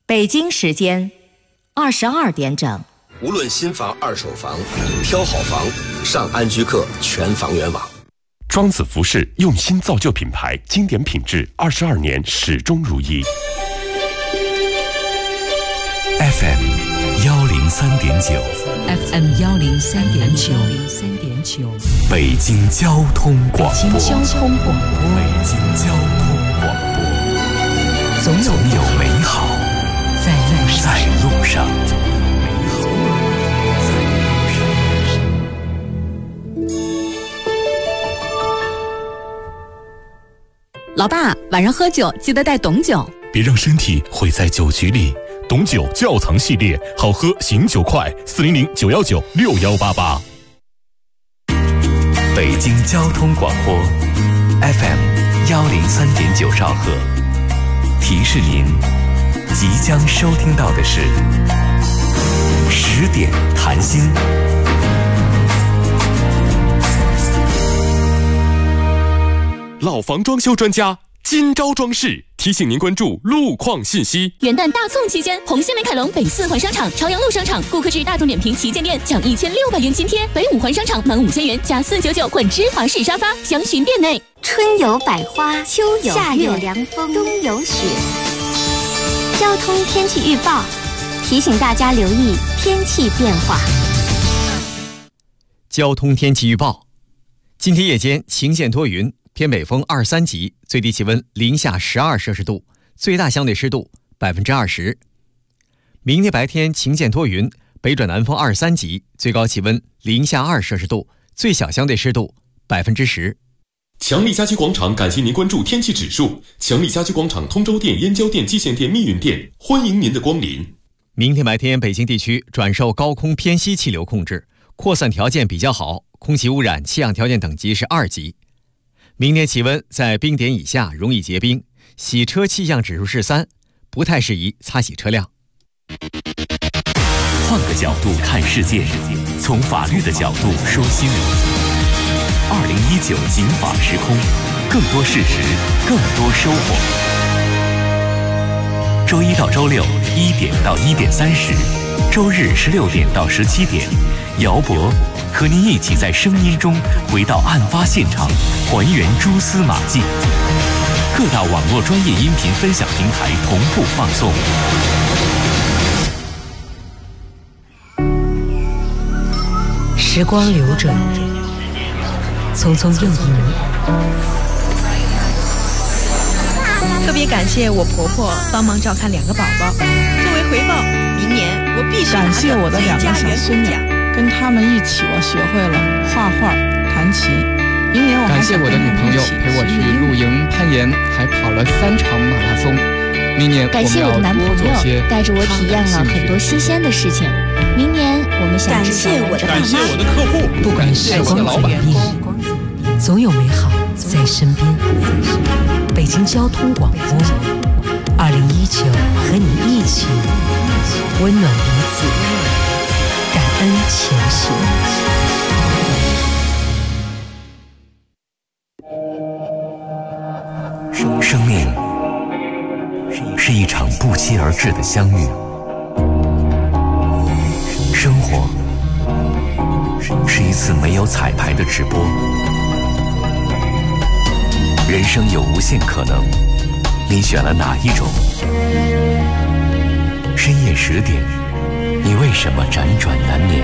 北京时间22点整。 无论新房、二手房，挑好房，上安居客全房源网。 庄子服饰用心造就品牌，经典品质，22年始终如一。 FM 103.9 FM 103.9 北京交通广播。 北京交通广播。 北京交通广播。总有美好在路上。 老爸，晚上喝酒记得带董酒， 别让身体毁在酒局里。董酒窖藏系列，好喝醒酒快，400-919-6188。北京交通广播 FM 103.9兆赫，提示您即将收听到的是10点谈心。 老房装修专家今朝装饰提醒您关注路况信息。 元旦大促期间，红星美凯龙北4环商场、朝阳路商场顾客至大众点评旗舰店奖1600元津贴，北5环商场满5000元加499混芝华士沙发，详询店内。 春有百花，秋有夏有凉风，冬有雪。交通天气预报提醒大家留意天气变化。 交通天气预报：今天夜间晴间多云，偏北风2、3级，最低气温零下12摄氏度，最大相对湿度20%。明天白天晴间多云，北转南风2、3级，最高气温零下2摄氏度，最小相对湿度10%。 强力家居广场感谢您关注天气指数。强力家居广场通州店、燕郊店、蓟县店、密云店，欢迎您的光临。 明天白天北京地区转受高空偏西气流控制，扩散条件比较好，空气污染气象条件等级是2级。明天气温在冰点以下，容易结冰，洗车气象指数是3，不太适宜擦洗车辆。 换个角度看世界，从法律的角度说新闻。2019警法时空，更多事实，更多收获。周一到周六1点到1点30，周日16点到17点，姚博和您一起在声音中回到案发现场，还原蛛丝马迹。各大网络专业音频分享平台同步放送。 时光流转，匆匆又一年。 特别感谢我婆婆帮忙照看2个宝宝，作为回报，明年我必须感谢我的2个小孙女，跟他们一起我学会了画画、弹琴。明年我还感谢我的女朋友陪我去露营、攀岩，还跑了3场马拉松。明年感谢我的男朋友带着我体验了很多新鲜的事情。明年我们想感谢我的爸妈， 感谢我的客户， 不管时光怎么变，总有美好在身边。北京交通广播，2019和你一起温暖彼此，感恩前行。 生命是一场不期而至的相遇，生活是一次没有彩排的直播。人生有无限可能，你选了哪一种？深夜10点，你为什么辗转难眠？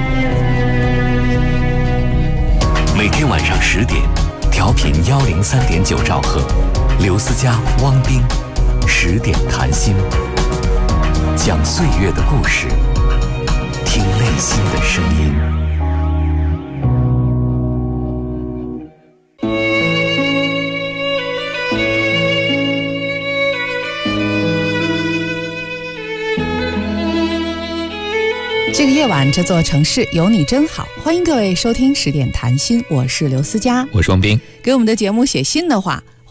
每天晚上10点，调频103.9兆赫，刘思佳、汪冰10点谈心，讲岁月的故事，听内心的声音。 这个夜晚，这座城市有你真好。欢迎各位收听10点谈心，我是刘思佳， 我是王斌。 给我们的节目写信的话，欢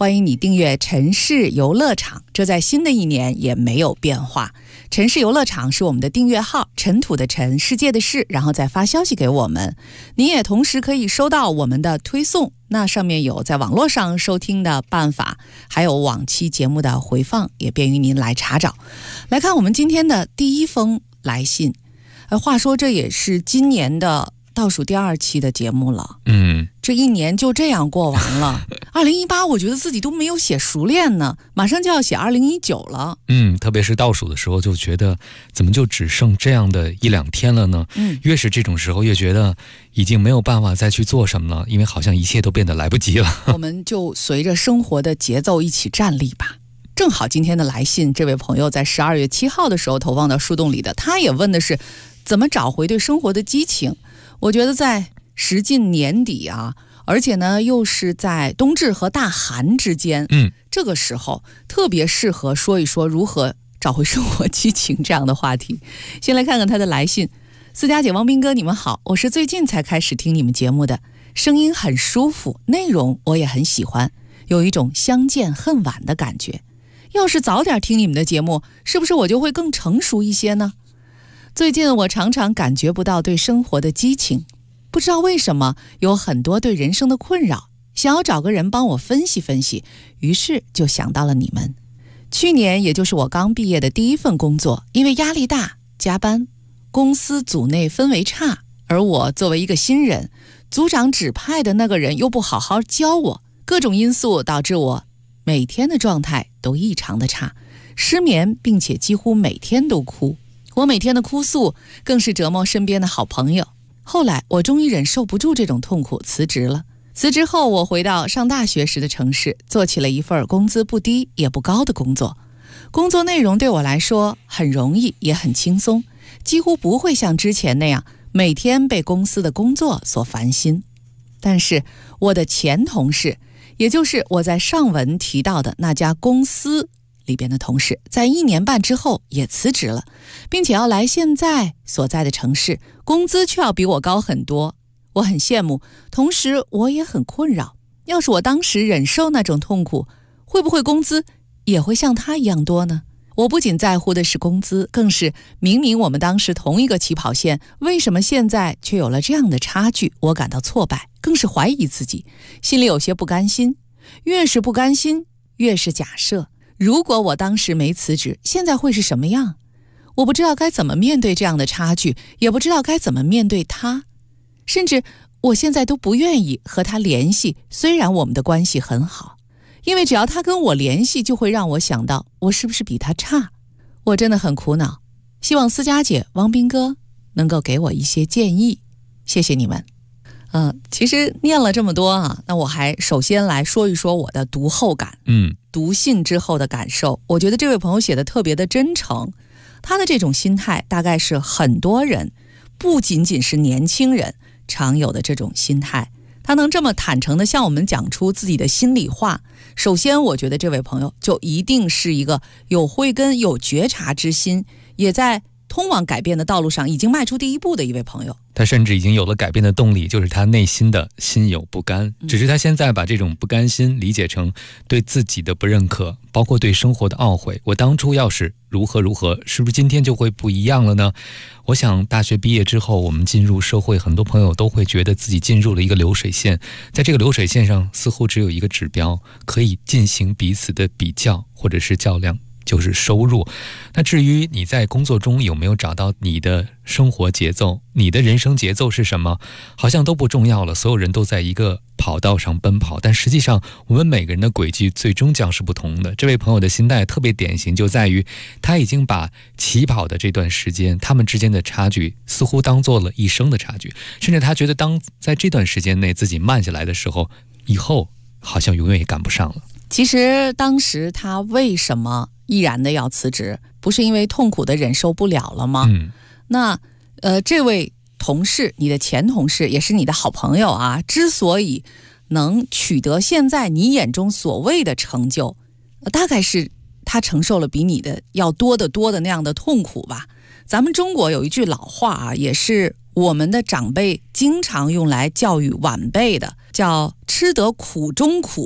欢迎你订阅城市游乐场，这在新的一年也没有变化。城市游乐场是我们的订阅号，尘土的尘，世界的世，然后再发消息给我们。你也同时可以收到我们的推送，那上面有在网络上收听的办法，还有往期节目的回放，也便于您来查找。来看我们今天的第一封来信。话说这也是今年的倒数第2期的节目了。这一年就这样过完了。2018我觉得自己都没有写熟练呢，马上就要写2019了。 特别是倒数的时候就觉得怎么就只剩这样的1-2天了呢？越是这种时候越觉得已经没有办法再去做什么了，因为好像一切都变得来不及了。 我们就随着生活的节奏一起站立吧。正好今天的来信，这位朋友在12月7号的时候投放到树洞里的，他也问的是怎么找回对生活的激情。我觉得在时近年底啊，而且呢又是在冬至和大寒之间，这个时候特别适合说一说如何找回生活激情这样的话题。先来看看他的来信。思佳姐、王斌哥，你们好，我是最近才开始听你们节目的，声音很舒服，内容我也很喜欢，有一种相见恨晚的感觉。要是早点听你们的节目，是不是我就会更成熟一些呢？最近我常常感觉不到对生活的激情，不知道为什么有很多对人生的困扰，想要找个人帮我分析分析，于是就想到了你们。去年也就是我刚毕业的第一份工作，因为压力大加班，公司组内氛围差，而我作为一个新人，组长指派的那个人又不好好教我，各种因素导致我每天的状态都异常的差，失眠，并且几乎每天都哭。我每天的哭诉更是折磨身边的好朋友。后来我终于忍受不住这种痛苦，辞职了。辞职后我回到上大学时的城市，做起了一份工资不低也不高的工作。工作内容对我来说很容易也很轻松，几乎不会像之前那样每天被公司的工作所烦心。但是我的前同事，也就是我在上文提到的那家公司里边的同事，在1年半之后也辞职了，并且要来现在所在的城市，工资却要比我高很多。我很羡慕，同时我也很困扰。要是我当时忍受那种痛苦，会不会工资也会像他一样多呢？我不仅在乎的是工资，更是明明我们当时同一个起跑线，为什么现在却有了这样的差距？我感到挫败，更是怀疑自己，心里有些不甘心。越是不甘心，越是假设，如果我当时没辞职，现在会是什么样？我不知道该怎么面对这样的差距，也不知道该怎么面对他，甚至我现在都不愿意和他联系，虽然我们的关系很好，因为只要他跟我联系，就会让我想到我是不是比他差。我真的很苦恼，希望思佳姐、王斌哥能够给我一些建议，谢谢你们。其实念了这么多啊，那我还首先来说一说我的读后感。读信之后的感受，我觉得这位朋友写的特别的真诚，他的这种心态大概是很多人，不仅仅是年轻人常有的这种心态。他能这么坦诚的向我们讲出自己的心里话，首先我觉得这位朋友就一定是一个有慧根、有觉察之心，也在通往改变的道路上已经迈出第一步的一位朋友。 他甚至已经有了改变的动力，就是他内心的心有不甘，只是他现在把这种不甘心理解成对自己的不认可，包括对生活的懊悔。我当初要是如何如何，是不是今天就会不一样了呢？我想大学毕业之后，我们进入社会，很多朋友都会觉得自己进入了一个流水线，在这个流水线上似乎只有一个指标，可以进行彼此的比较或者是较量，就是收入。那至于你在工作中有没有找到你的生活节奏，你的人生节奏是什么，好像都不重要了。所有人都在一个跑道上奔跑，但实际上我们每个人的轨迹最终将是不同的。这位朋友的心态特别典型，就在于他已经把起跑的这段时间，他们之间的差距似乎当做了一生的差距，甚至他觉得当在这段时间内自己慢下来的时候，以后好像永远也赶不上了。 其实当时他为什么毅然的要辞职，不是因为痛苦的忍受不了了吗？那这位同事，你的前同事，也是你的好朋友啊，之所以能取得现在你眼中所谓的成就，大概是他承受了比你的要多得多的那样的痛苦吧。咱们中国有一句老话啊，也是我们的长辈经常用来教育晚辈的，叫吃得苦中苦，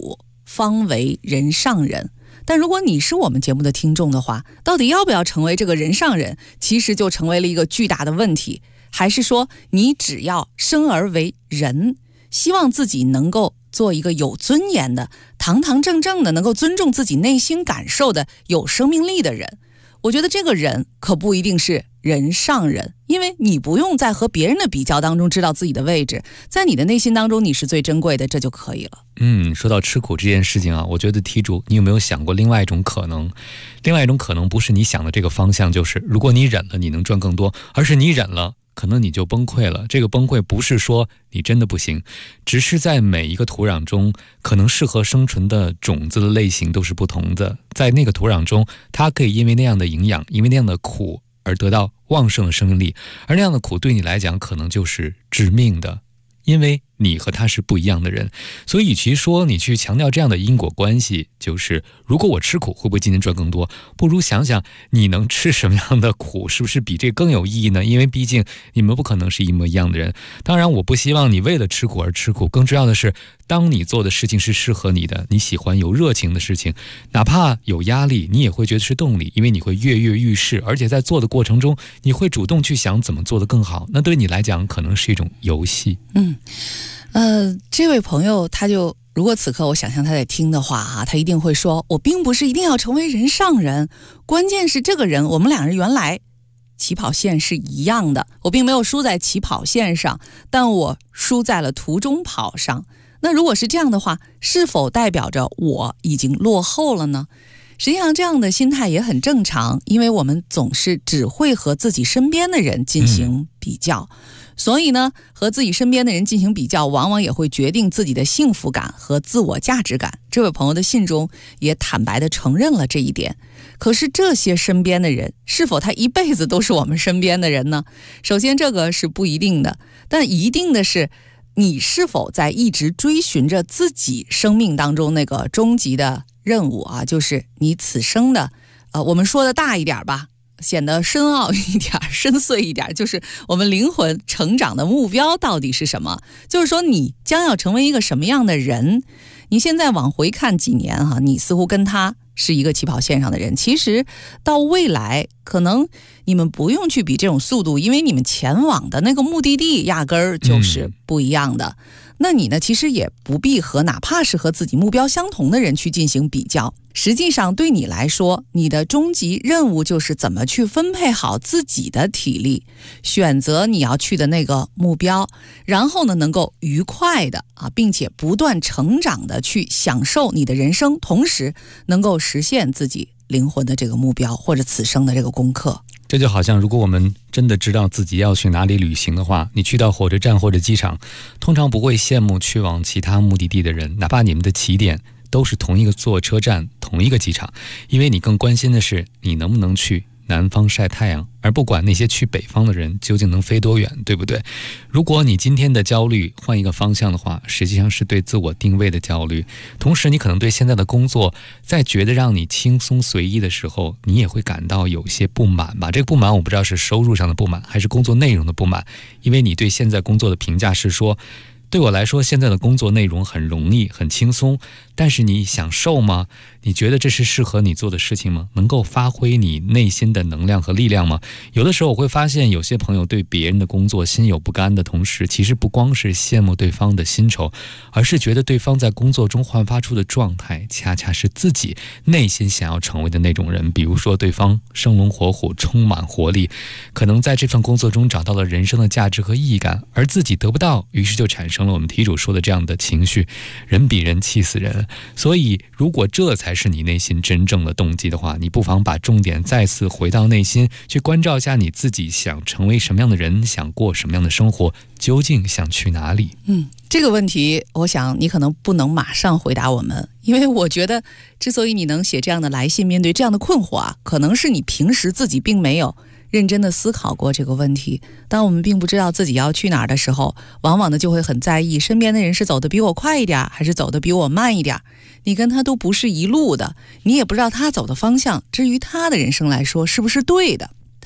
方为人上人。但如果你是我们节目的听众的话，到底要不要成为这个人上人，其实就成为了一个巨大的问题。还是说你只要生而为人，希望自己能够做一个有尊严的、堂堂正正的、能够尊重自己内心感受的、有生命力的人，我觉得这个人可不一定是人上人，因为你不用在和别人的比较当中知道自己的位置，在你的内心当中你是最珍贵的，这就可以了。 说到吃苦这件事情啊，我觉得题主你有没有想过另外一种可能？另外一种可能不是你想的这个方向，就是如果你忍了你能赚更多，而是你忍了可能你就崩溃了。这个崩溃不是说你真的不行，只是在每一个土壤中可能适合生存的种子的类型都是不同的，在那个土壤中它可以因为那样的营养，因为那样的苦而得到旺盛的生命力，而那样的苦对你来讲可能就是致命的，因为你和他是不一样的人。所以与其说你去强调这样的因果关系，就是如果我吃苦会不会今天赚更多，不如想想你能吃什么样的苦，是不是比这更有意义呢？因为毕竟你们不可能是一模一样的人。当然我不希望你为了吃苦而吃苦，更重要的是当你做的事情是适合你的，你喜欢有热情的事情，哪怕有压力你也会觉得是动力，因为你会跃跃欲试，而且在做的过程中你会主动去想怎么做得更好，那对你来讲可能是一种游戏。 这位朋友他就如果此刻我想象他在听的话他一定会说，我并不是一定要成为人上人，关键是这个人我们两人原来起跑线是一样的，我并没有输在起跑线上，但我输在了途中跑上。那如果是这样的话，是否代表着我已经落后了呢？实际上这样的心态也很正常，因为我们总是只会和自己身边的人进行比较，所以呢，和自己身边的人进行比较，往往也会决定自己的幸福感和自我价值感。这位朋友的信中也坦白地承认了这一点。可是这些身边的人，是否他一辈子都是我们身边的人呢？首先这个是不一定的，但一定的是你是否在一直追寻着自己生命当中那个终极的任务就是你此生的我们说的大一点吧，显得深奥一点、深邃一点，就是我们灵魂成长的目标到底是什么？就是说你将要成为一个什么样的人？你现在往回看几年你似乎跟他是一个起跑线上的人，其实到未来可能你们不用去比这种速度，因为你们前往的那个目的地压根儿就是不一样的。那你呢，其实也不必和哪怕是和自己目标相同的人去进行比较。实际上对你来说，你的终极任务就是怎么去分配好自己的体力，选择你要去的那个目标，然后呢能够愉快的并且不断成长的去享受你的人生，同时能够实现自己灵魂的这个目标或者此生的这个功课。 这就好像如果我们真的知道自己要去哪里旅行的话，你去到火车站或者机场，通常不会羡慕去往其他目的地的人，哪怕你们的起点都是同一个坐车站、同一个机场，因为你更关心的是你能不能去南方晒太阳，而不管那些去北方的人究竟能飞多远，对不对？如果你今天的焦虑换一个方向的话，实际上是对自我定位的焦虑，同时你可能对现在的工作在觉得让你轻松随意的时候，你也会感到有些不满吧。这个不满我不知道是收入上的不满还是工作内容的不满，因为你对现在工作的评价是说，对我来说现在的工作内容很容易很轻松，但是你享受吗？你觉得这是适合你做的事情吗？能够发挥你内心的能量和力量吗？有的时候我会发现有些朋友对别人的工作心有不甘的同时，其实不光是羡慕对方的薪酬，而是觉得对方在工作中焕发出的状态恰恰是自己内心想要成为的那种人。比如说对方生龙活虎充满活力，可能在这份工作中找到了人生的价值和意义感，而自己得不到，于是就产生了我们题主说的这样的情绪，人比人气死人。所以如果这才是你内心真正的动机的话，你不妨把重点再次回到内心，去关照一下你自己想成为什么样的人，想过什么样的生活，究竟想去哪里。 这个问题我想你可能不能马上回答我们，因为我觉得之所以你能写这样的来信，面对这样的困惑可能是你平时自己并没有认真的思考过这个问题。当我们并不知道自己要去哪儿的时候，往往呢就会很在意身边的人是走得比我快一点还是走得比我慢一点，你跟他都不是一路的，你也不知道他走的方向，至于他的人生来说是不是对的。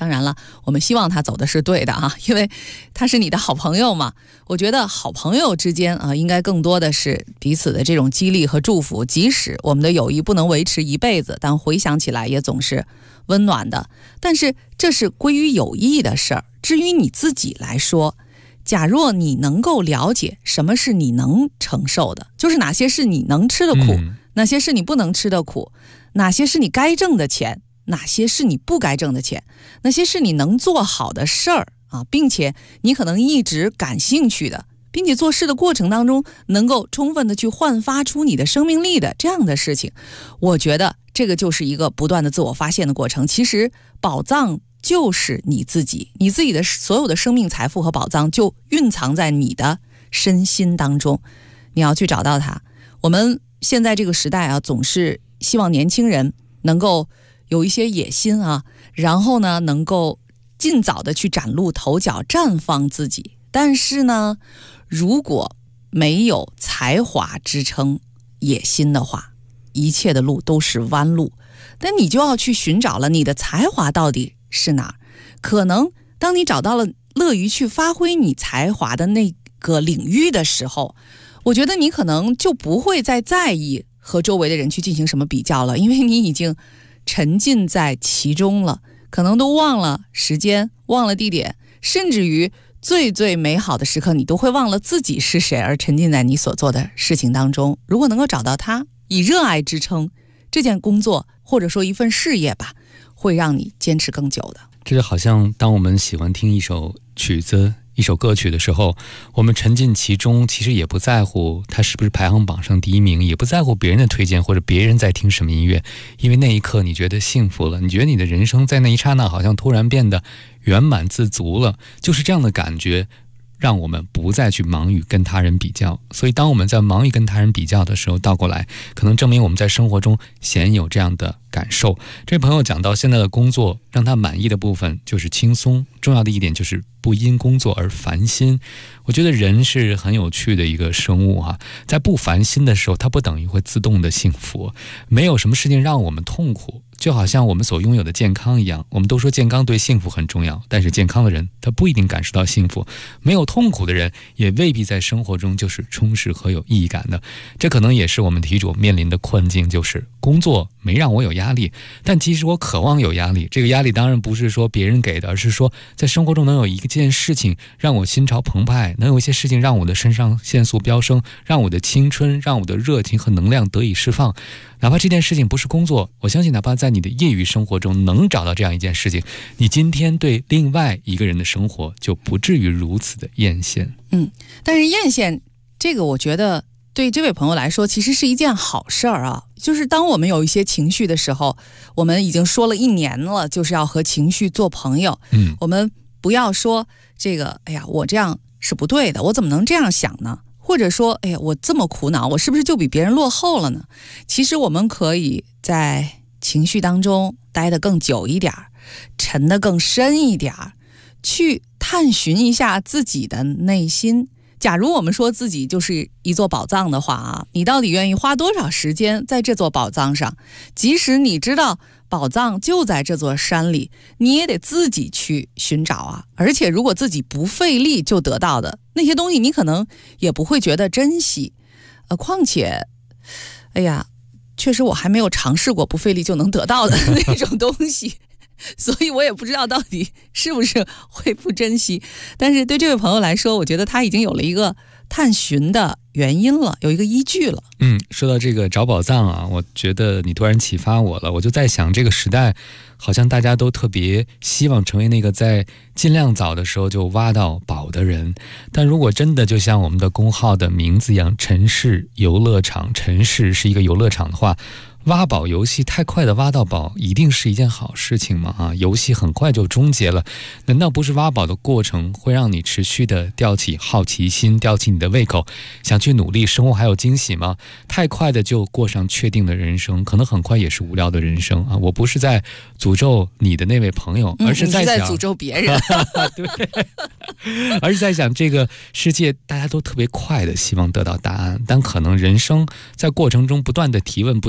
当然了，我们希望他走的是对的啊，因为他是你的好朋友嘛。我觉得好朋友之间啊，应该更多的是彼此的这种激励和祝福。即使我们的友谊不能维持一辈子，但回想起来也总是温暖的。但是这是归于友谊的事儿。至于你自己来说，假若你能够了解什么是你能承受的，就是哪些是你能吃的苦，哪些是你不能吃的苦，哪些是你该挣的钱，哪些是你不该挣的钱，那些是你能做好的事儿啊，并且你可能一直感兴趣的，并且做事的过程当中能够充分的去焕发出你的生命力的这样的事情，我觉得这个就是一个不断的自我发现的过程。其实宝藏就是你自己，你自己的所有的生命财富和宝藏就蕴藏在你的身心当中，你要去找到它。我们现在这个时代啊，总是希望年轻人能够有一些野心啊，然后呢能够尽早的去崭露头角，绽放自己。但是呢，如果没有才华支撑野心的话，一切的路都是弯路。但你就要去寻找了，你的才华到底是哪儿？可能当你找到了乐于去发挥你才华的那个领域的时候，我觉得你可能就不会再在意和周围的人去进行什么比较了，因为你已经沉浸在其中了，可能都忘了时间，忘了地点，甚至于最最美好的时刻你都会忘了自己是谁，而沉浸在你所做的事情当中。如果能够找到它，以热爱支撑这件工作或者说一份事业吧，会让你坚持更久的。 这就好像当我们喜欢听一首曲子一首歌曲的时候，我们沉浸其中，其实也不在乎它是不是排行榜上第一名，也不在乎别人的推荐或者别人在听什么音乐，因为那一刻你觉得幸福了，你觉得你的人生在那一刹那好像突然变得圆满自足了，就是这样的感觉让我们不再去忙于跟他人比较。所以当我们在忙于跟他人比较的时候，倒过来可能证明我们在生活中鲜有这样的感受。这位朋友讲到现在的工作让他满意的部分就是轻松，重要的一点就是不因工作而烦心。我觉得人是很有趣的一个生物啊，在不烦心的时候，它不等于会自动的幸福。没有什么事情让我们痛苦，就好像我们所拥有的健康一样。我们都说健康对幸福很重要，但是健康的人他不一定感受到幸福，没有痛苦的人也未必在生活中就是充实和有意义感的。这可能也是我们题主面临的困境，就是工作没让我有压力，但其实我渴望有压力。这个压力当然不是说别人给的，而是说在生活中能有一件事情让我心潮澎湃，能有一些事情让我的肾上腺素飙升，让我的青春，让我的热情和能量得以释放。哪怕这件事情不是工作，我相信哪怕在你的业余生活中能找到这样一件事情，你今天对另外一个人的生活就不至于如此的艳羡。 但是艳羡这个我觉得对这位朋友来说其实是一件好事儿啊。就是当我们有一些情绪的时候，我们已经说了1年了，就是要和情绪做朋友。我们不要说这个哎呀我这样是不对的，我怎么能这样想呢？或者说哎呀我这么苦恼，我是不是就比别人落后了呢？其实我们可以在情绪当中待得更久一点，沉得更深一点，去探寻一下自己的内心。假如我们说自己就是一座宝藏的话啊，你到底愿意花多少时间在这座宝藏上？即使你知道宝藏就在这座山里，你也得自己去寻找啊。而且如果自己不费力就得到的那些东西，你可能也不会觉得珍惜。况且哎呀确实我还没有尝试过不费力就能得到的那种东西，所以我也不知道到底是不是会不珍惜。但是对这位朋友来说，我觉得他已经有了一个探寻的原因了，有一个依据了。 说到这个找宝藏啊，我觉得你突然启发我了。我就在想，这个时代好像大家都特别希望成为那个在尽量早的时候就挖到宝的人。但如果真的就像我们的公号的名字一样，城市游乐场，城市是一个游乐场的话，挖宝游戏太快的挖到宝一定是一件好事情吗？游戏很快就终结了，难道不是挖宝的过程会让你持续的吊起好奇心，吊起你的胃口，想去努力，生活还有惊喜吗？太快的就过上确定的人生，可能很快也是无聊的人生啊！我不是在诅咒你的那位朋友，而是在诅咒别人对，而是在想这个世界大家都特别快的希望得到答案，但可能人生在过程中不断的提问，不断的追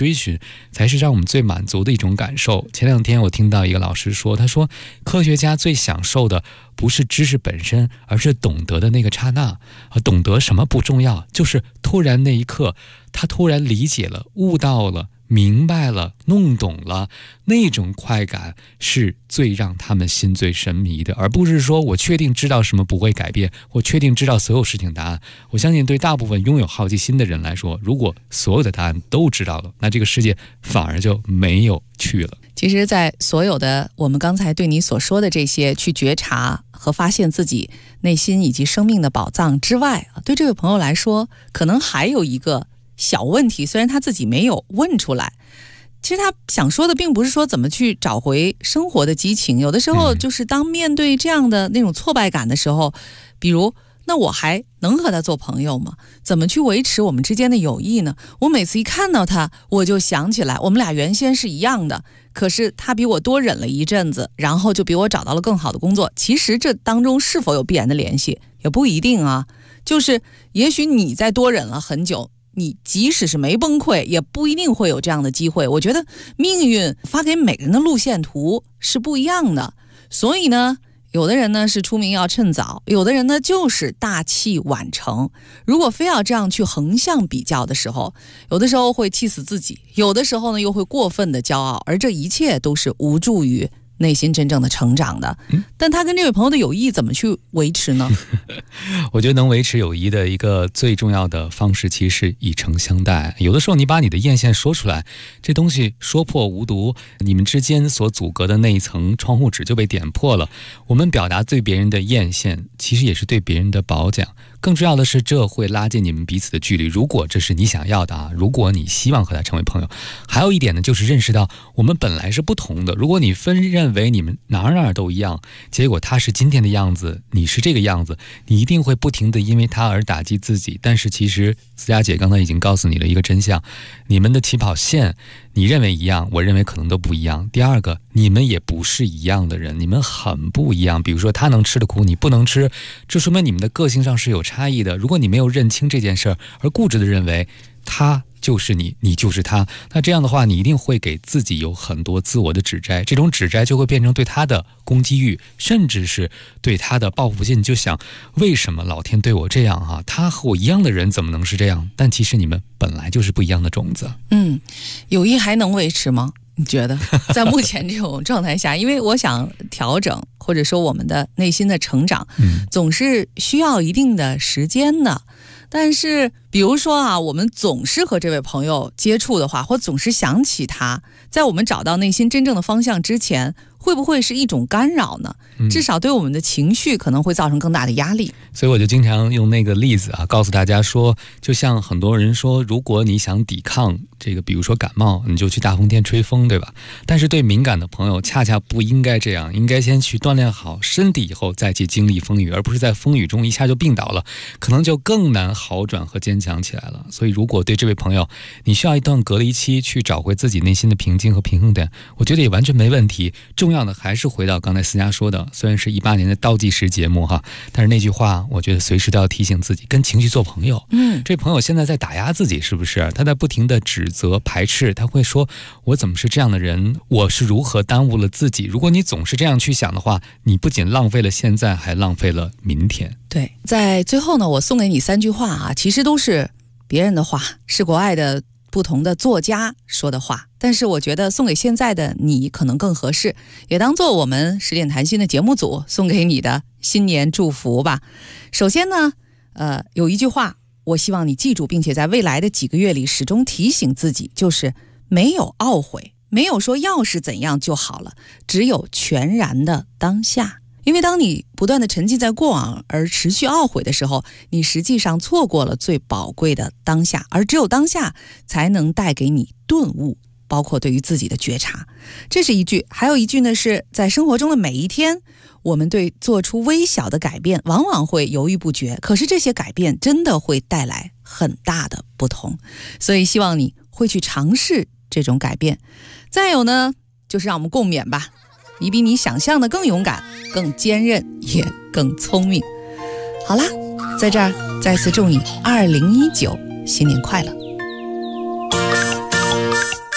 追寻，才是让我们最满足的一种感受。前2天我听到一个老师说，他说科学家最享受的不是知识本身，而是懂得的那个刹那。懂得什么不重要，就是突然那一刻，他突然理解了，悟到了，明白了，弄懂了，那种快感是最让他们心醉神迷的，而不是说我确定知道什么不会改变，我确定知道所有事情答案。我相信对大部分拥有好奇心的人来说，如果所有的答案都知道了，那这个世界反而就没有趣了。 其实在所有的我们刚才对你所说的这些去觉察和发现自己内心以及生命的宝藏之外，对这位朋友来说可能还有一个小问题，虽然他自己没有问出来，其实他想说的并不是说怎么去找回生活的激情，有的时候就是当面对这样的那种挫败感的时候，比如那我还能和他做朋友吗？怎么去维持我们之间的友谊呢？我每次一看到他，我就想起来我们俩原先是一样的，可是他比我多忍了一阵子，然后就比我找到了更好的工作。其实这当中是否有必然的联系也不一定啊，就是也许你再多忍了很久，你即使是没崩溃，也不一定会有这样的机会。我觉得命运发给每个人的路线图是不一样的，所以呢，有的人呢是出名要趁早，有的人呢就是大器晚成。如果非要这样去横向比较的时候，有的时候会气死自己，有的时候呢又会过分的骄傲，而这一切都是无助于内心真正的成长的。但他跟这位朋友的友谊怎么去维持呢？ 我觉得能维持友谊的一个最重要的方式，其实是以诚相待。有的时候你把你的艳羡说出来，这东西说破无毒，你们之间所阻隔的那一层窗户纸就被点破了。我们表达对别人的艳羡，其实也是对别人的褒奖。更重要的是，这会拉近你们彼此的距离。如果这是你想要的啊，如果你希望和他成为朋友，还有一点呢，就是认识到我们本来是不同的。如果你认为你们哪儿都一样，结果他是今天的样子，你是这个样子，你一定会不停的因为他而打击自己。但是其实思佳姐刚才已经告诉你了一个真相，你们的起跑线你认为一样，我认为可能都不一样。第二个，你们也不是一样的人，你们很不一样。比如说他能吃的苦你不能吃，这说明你们的个性上是有差异的。如果你没有认清这件事儿，而固执的认为他就是你，你就是他，那这样的话你一定会给自己有很多自我的指摘，这种指摘就会变成对他的攻击欲，甚至是对他的报复心。你就想，为什么老天对我这样啊？他和我一样的人怎么能是这样？但其实你们本来就是不一样的种子。 友谊还能维持吗？你觉得在目前这种状态下，因为我想调整或者说我们的内心的成长总是需要一定的时间的。但是比如说啊，我们总是和这位朋友接触的话，或总是想起他，在我们找到内心真正的方向之前，会不会是一种干扰呢？至少对我们的情绪可能会造成更大的压力。 所以我就经常用那个例子啊，告诉大家说，就像很多人说，如果你想抵抗这个比如说感冒，你就去大风天吹风，对吧？但是对敏感的朋友恰恰不应该这样，应该先去锻炼好身体以后再去经历风雨，而不是在风雨中一下就病倒了，可能就更难好转和坚强起来了。所以如果对这位朋友你需要一段隔离期去找回自己内心的平静和平衡点，我觉得也完全没问题。重要的还是回到刚才思佳说的，虽然是18年的倒计时节目哈，但是那句话我觉得随时都要提醒自己，跟情绪做朋友。这朋友现在在打压自己，是不是？他在不停的指责排斥，他会说我怎么是这样的人，我是如何耽误了自己。如果你总是这样去想的话，你不仅浪费了现在，还浪费了明天。 对，在最后呢，我送给你3句话啊，其实都是别人的话，是国外的不同的作家说的话，但是我觉得送给现在的你可能更合适，也当做我们10点谈心的节目组送给你的新年祝福吧。首先呢，有一句话我希望你记住，并且在未来的几个月里始终提醒自己，就是没有懊悔，没有说要是怎样就好了，只有全然的当下。因为当你不断的沉浸在过往而持续懊悔的时候，你实际上错过了最宝贵的当下，而只有当下才能带给你顿悟，包括对于自己的觉察。这是一句。还有一句呢，是在生活中的每一天，我们对做出微小的改变往往会犹豫不决，可是这些改变真的会带来很大的不同，所以希望你会去尝试这种改变。再有呢，就是让我们共勉吧，你比你想象的更勇敢，更坚韧，也更聪明。好啦，在这儿再次祝你2019新年快乐。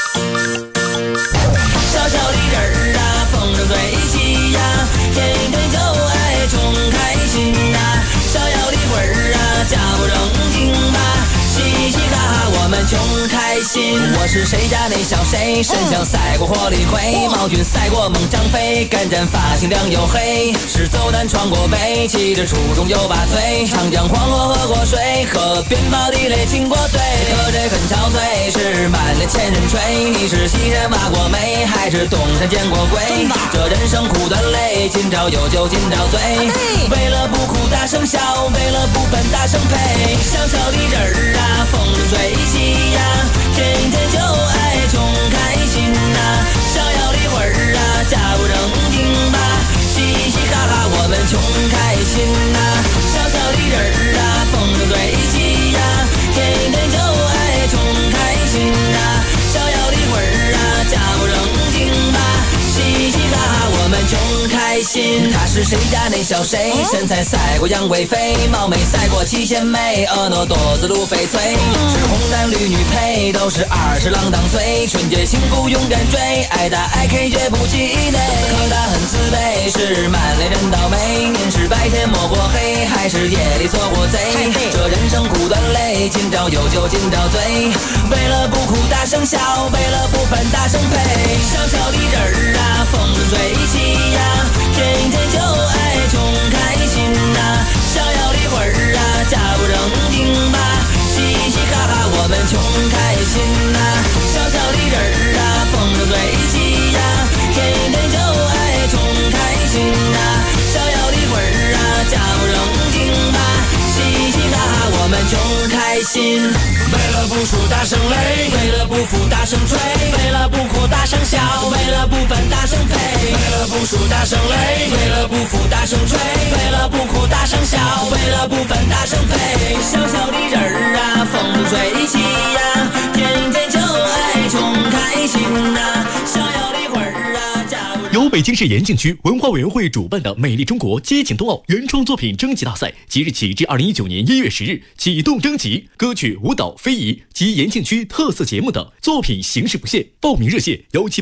我是谁家那小谁，身强赛过火力灰，毛俊赛过猛张飞，干战发型亮又黑，是走南闯过北，骑着初中又把嘴，长江黄河喝过水，河边跑地雷亲过嘴，喝这很憔悴，是满脸千人吹，你是西山挖过煤，还是东山见过鬼？这人生苦短累，今朝有酒今朝醉，为了不哭大声笑，为了不烦大声呸，小小的人儿啊，风中吹起呀，天天就爱穷开心呐，逍遥的会儿啊，假不正经吧，嘻嘻哈哈我们穷开心呐，小小的人儿啊，风中吹起呀，天天就爱穷开心呐，逍遥的会儿啊，假不正经吧，嘻嘻哈哈我们穷开心。他是谁家那小谁，身材赛过杨贵妃，貌美赛过七仙妹，婀娜多姿如翡翠，是红男绿女配，都是20郎当岁，春节幸福勇敢追，爱打爱 K 绝不气馁，可他很自卑，是满脸人倒霉，您是白天摸过黑，还是夜里做过贼？这人生苦短累，今朝有酒今朝醉，为了不哭大声笑，为了不烦大声呸，小小的人儿啊，风中吹起呀，天天就爱穷开心呐，逍遥的会儿啊，假不正经吧，嘻嘻哈哈我们穷开心呐，小小的人儿啊，风中吹起呀，天天就爱穷开心呐，逍遥的会儿啊，假不正经吧，嘻嘻哈哈我们穷开心。为了不输大声擂，为了不服大声吹，为了不哭大声笑，为了不烦大声呸，为了不输大声擂，为了不服大声吹，为了不哭大声笑，为了不烦大声呸，小小的人儿啊，风中吹起呀，天天就爱穷开心呐，逍遥的会儿啊，假不由北京市延庆区文化委员会主办的美丽中国激情冬奥原创作品征集大赛即日起至2019年1月10日启动征集，歌曲、舞蹈、非遗及延庆区特色节目等作品形式不限，报名热线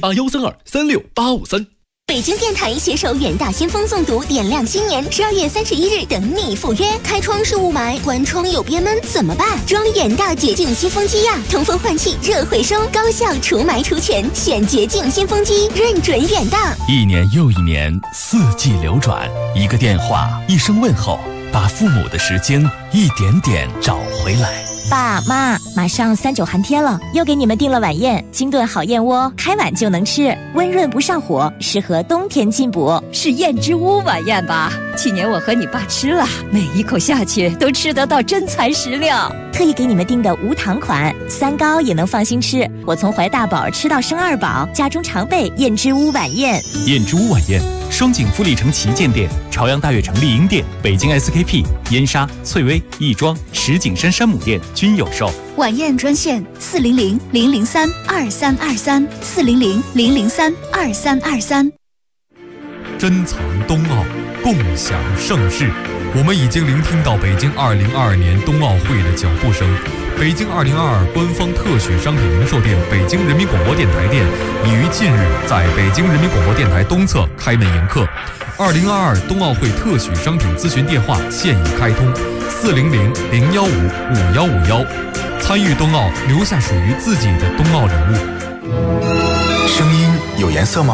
17813236853。 北京电台携手远大先锋诵读，点亮新年，12月31日等你赴约。开窗是雾霾，关窗有憋闷怎么办？装远大洁净新风机呀，通风换气，热回收，高效除霾除醛，选洁净新风机，认准远大。 一年又一年，四季流转，一个电话，一声问候，把父母的时间一点点找回来。 爸妈，马上39寒天了，又给你们订了晚宴，清炖好燕窝，开碗就能吃，温润不上火，适合冬天进补。 是燕之屋晚宴吧？去年我和你爸吃了，每一口下去都吃得到真材实料。 特意给你们订的无糖款，3高也能放心吃。我从怀大宝吃到生2宝，家中常备燕之屋晚宴。 燕之屋晚宴，双井富力城旗舰店、朝阳大悦城丽婴店、北京 SKP、燕莎、翠微、亦庄、石景山山姆店均有售。 晚宴专线400-003-2323，400-003-2323。 珍藏冬奥，共享盛世。我们已经聆听到北京2022年冬奥会的脚步声。北京2022官方特许商品零售店北京人民广播电台店已于近日在北京人民广播电台东侧开门迎客。2022冬奥会特许商品咨询电话现已开通，400-015-5151。参与冬奥，留下属于自己的冬奥礼物。 声音有颜色吗？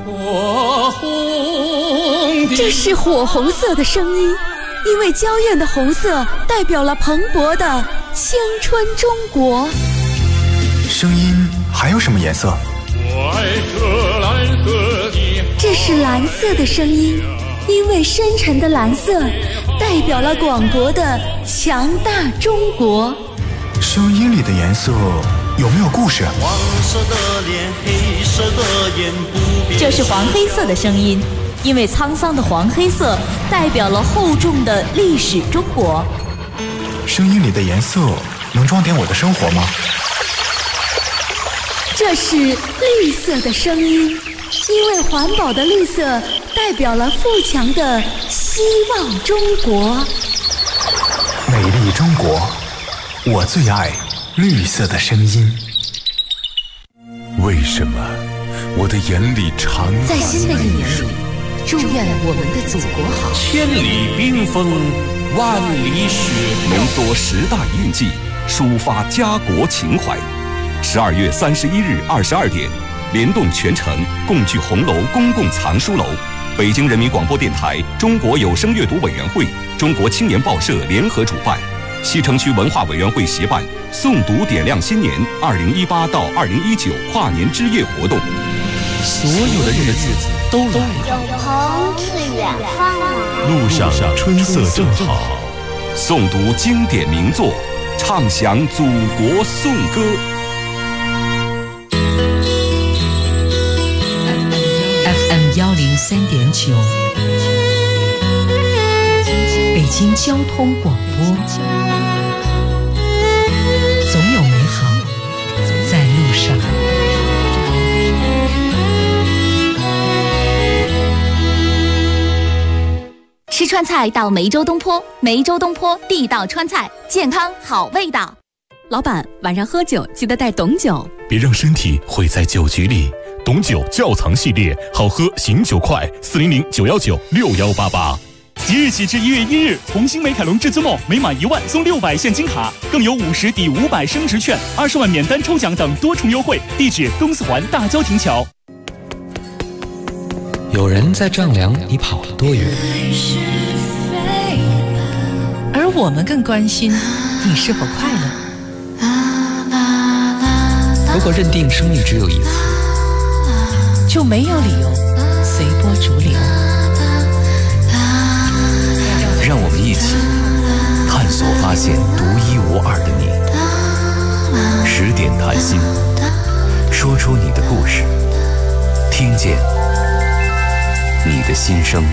这是火红色的声音，因为娇艳的红色代表了蓬勃的青春中国。 声音还有什么颜色？ 这是蓝色的声音，因为深沉的蓝色代表了广博的强大中国。 声音里的颜色有没有故事？ 黄色的脸，黑色的眼，不变。 这是黄黑色的声音，因为沧桑的黄黑色代表了厚重的历史中国。 声音里的颜色能装点我的生活吗？ 这是绿色的声音，因为环保的绿色代表了富强的希望中国。 美丽中国，我最爱绿色的声音。 为什么我的眼里常在新的一年里，祝愿我们的祖国好。 千里冰封，万里雪， 浓缩10大印记，抒发家国情怀。 12月31日22点，联动全城共聚红楼公共藏书楼，北京人民广播电台、中国有声阅读委员会、中国青年报社联合主办，西城区文化委员会协办诵读点亮新年2018到2019跨年之夜活动。 所有的日子都来了， 有朋自远方来， 路上春色正好， 诵读经典名作，唱响祖国颂歌。 FM 103.9，北京交通广播，总有美好在路上。 吃川菜到梅州东坡，梅州东坡地道川菜，健康好味道。 老板，晚上喝酒记得带董酒， 别让身体毁在酒局里。董酒窖藏系列，好喝醒酒快，400-919-6188。 即日起至1月1日，红星美凯龙至尊梦每满1万送600现金卡，更有50抵500升值券、20万免单抽奖等多重优惠。地址：东四环大郊亭桥。 有人在丈量你跑了多远， 而我们更关心你是否快乐。 如果认定生命只有一次， 就没有理由随波逐流。 让我们一起探索发现独一无二的你。10点谈心，说出你的故事，听见你的心声。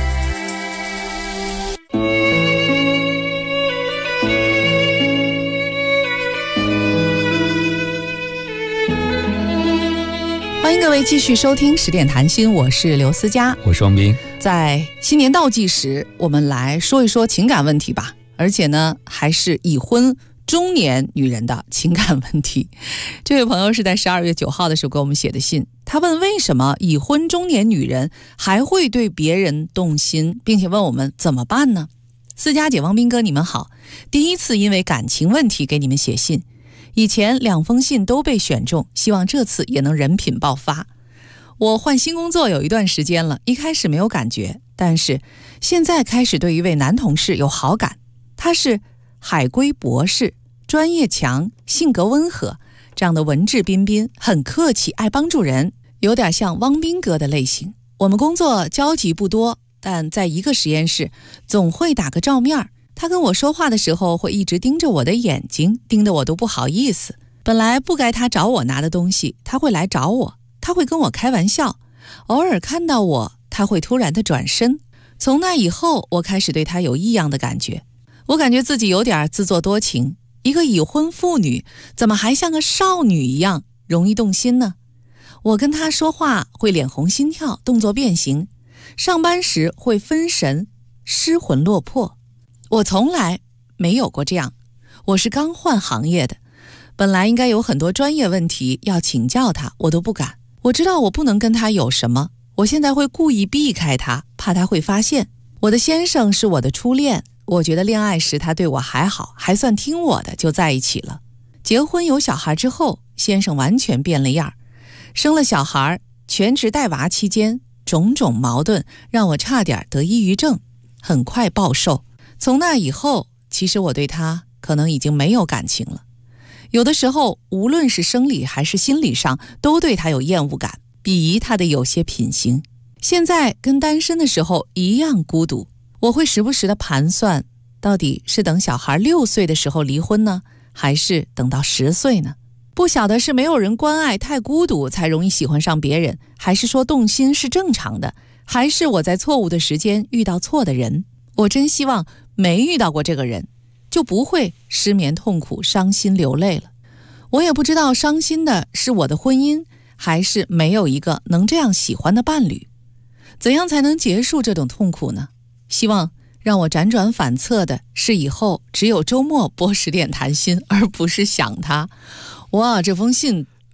欢迎各位继续收听10点谈心，我是刘思佳， 我是王斌。 在新年倒计时，我们来说一说情感问题吧，而且呢，还是已婚中年女人的情感问题。这位朋友是在12月9号的时候给我们写的信，他问为什么已婚中年女人还会对别人动心，并且问我们怎么办呢？思佳姐、王斌哥，你们好，第一次因为感情问题给你们写信，以前2封信都被选中，希望这次也能人品爆发。我换新工作有一段时间了，一开始没有感觉，但是现在开始对一位男同事有好感。他是海归博士，专业强，性格温和，长得文质彬彬，很客气，爱帮助人，有点像汪斌哥的类型。我们工作交集不多，但在一个实验室总会打个照面。他跟我说话的时候会一直盯着我的眼睛，盯得我都不好意思。本来不该他找我拿的东西，他会来找我，他会跟我开玩笑，偶尔看到我，他会突然的转身。从那以后，我开始对他有异样的感觉，我感觉自己有点自作多情。一个已婚妇女怎么还像个少女一样容易动心呢？我跟他说话会脸红心跳，动作变形，上班时会分神，失魂落魄。我从来没有过这样，我是刚换行业的，本来应该有很多专业问题要请教他，我都不敢。我知道我不能跟他有什么，我现在会故意避开他，怕他会发现。我的先生是我的初恋，我觉得恋爱时他对我还好，还算听我的，就在一起了。结婚有小孩之后，先生完全变了样，生了小孩，全职带娃期间，种种矛盾让我差点得抑郁症，很快暴瘦。从那以后，其实我对他可能已经没有感情了。有的时候，无论是生理还是心理上，都对他有厌恶感，鄙夷他的有些品行。现在跟单身的时候一样孤独，我会时不时的盘算，到底是等小孩6岁的时候离婚呢，还是等到10岁呢？不晓得是没有人关爱，太孤独才容易喜欢上别人，还是说动心是正常的，还是我在错误的时间遇到错的人。我真希望没遇到过这个人，就不会失眠痛苦伤心流泪了。我也不知道伤心的是我的婚姻，还是没有一个能这样喜欢的伴侣。怎样才能结束这种痛苦呢？希望让我辗转反侧的是以后只有周末播10点谈心，而不是想他。哇，这封信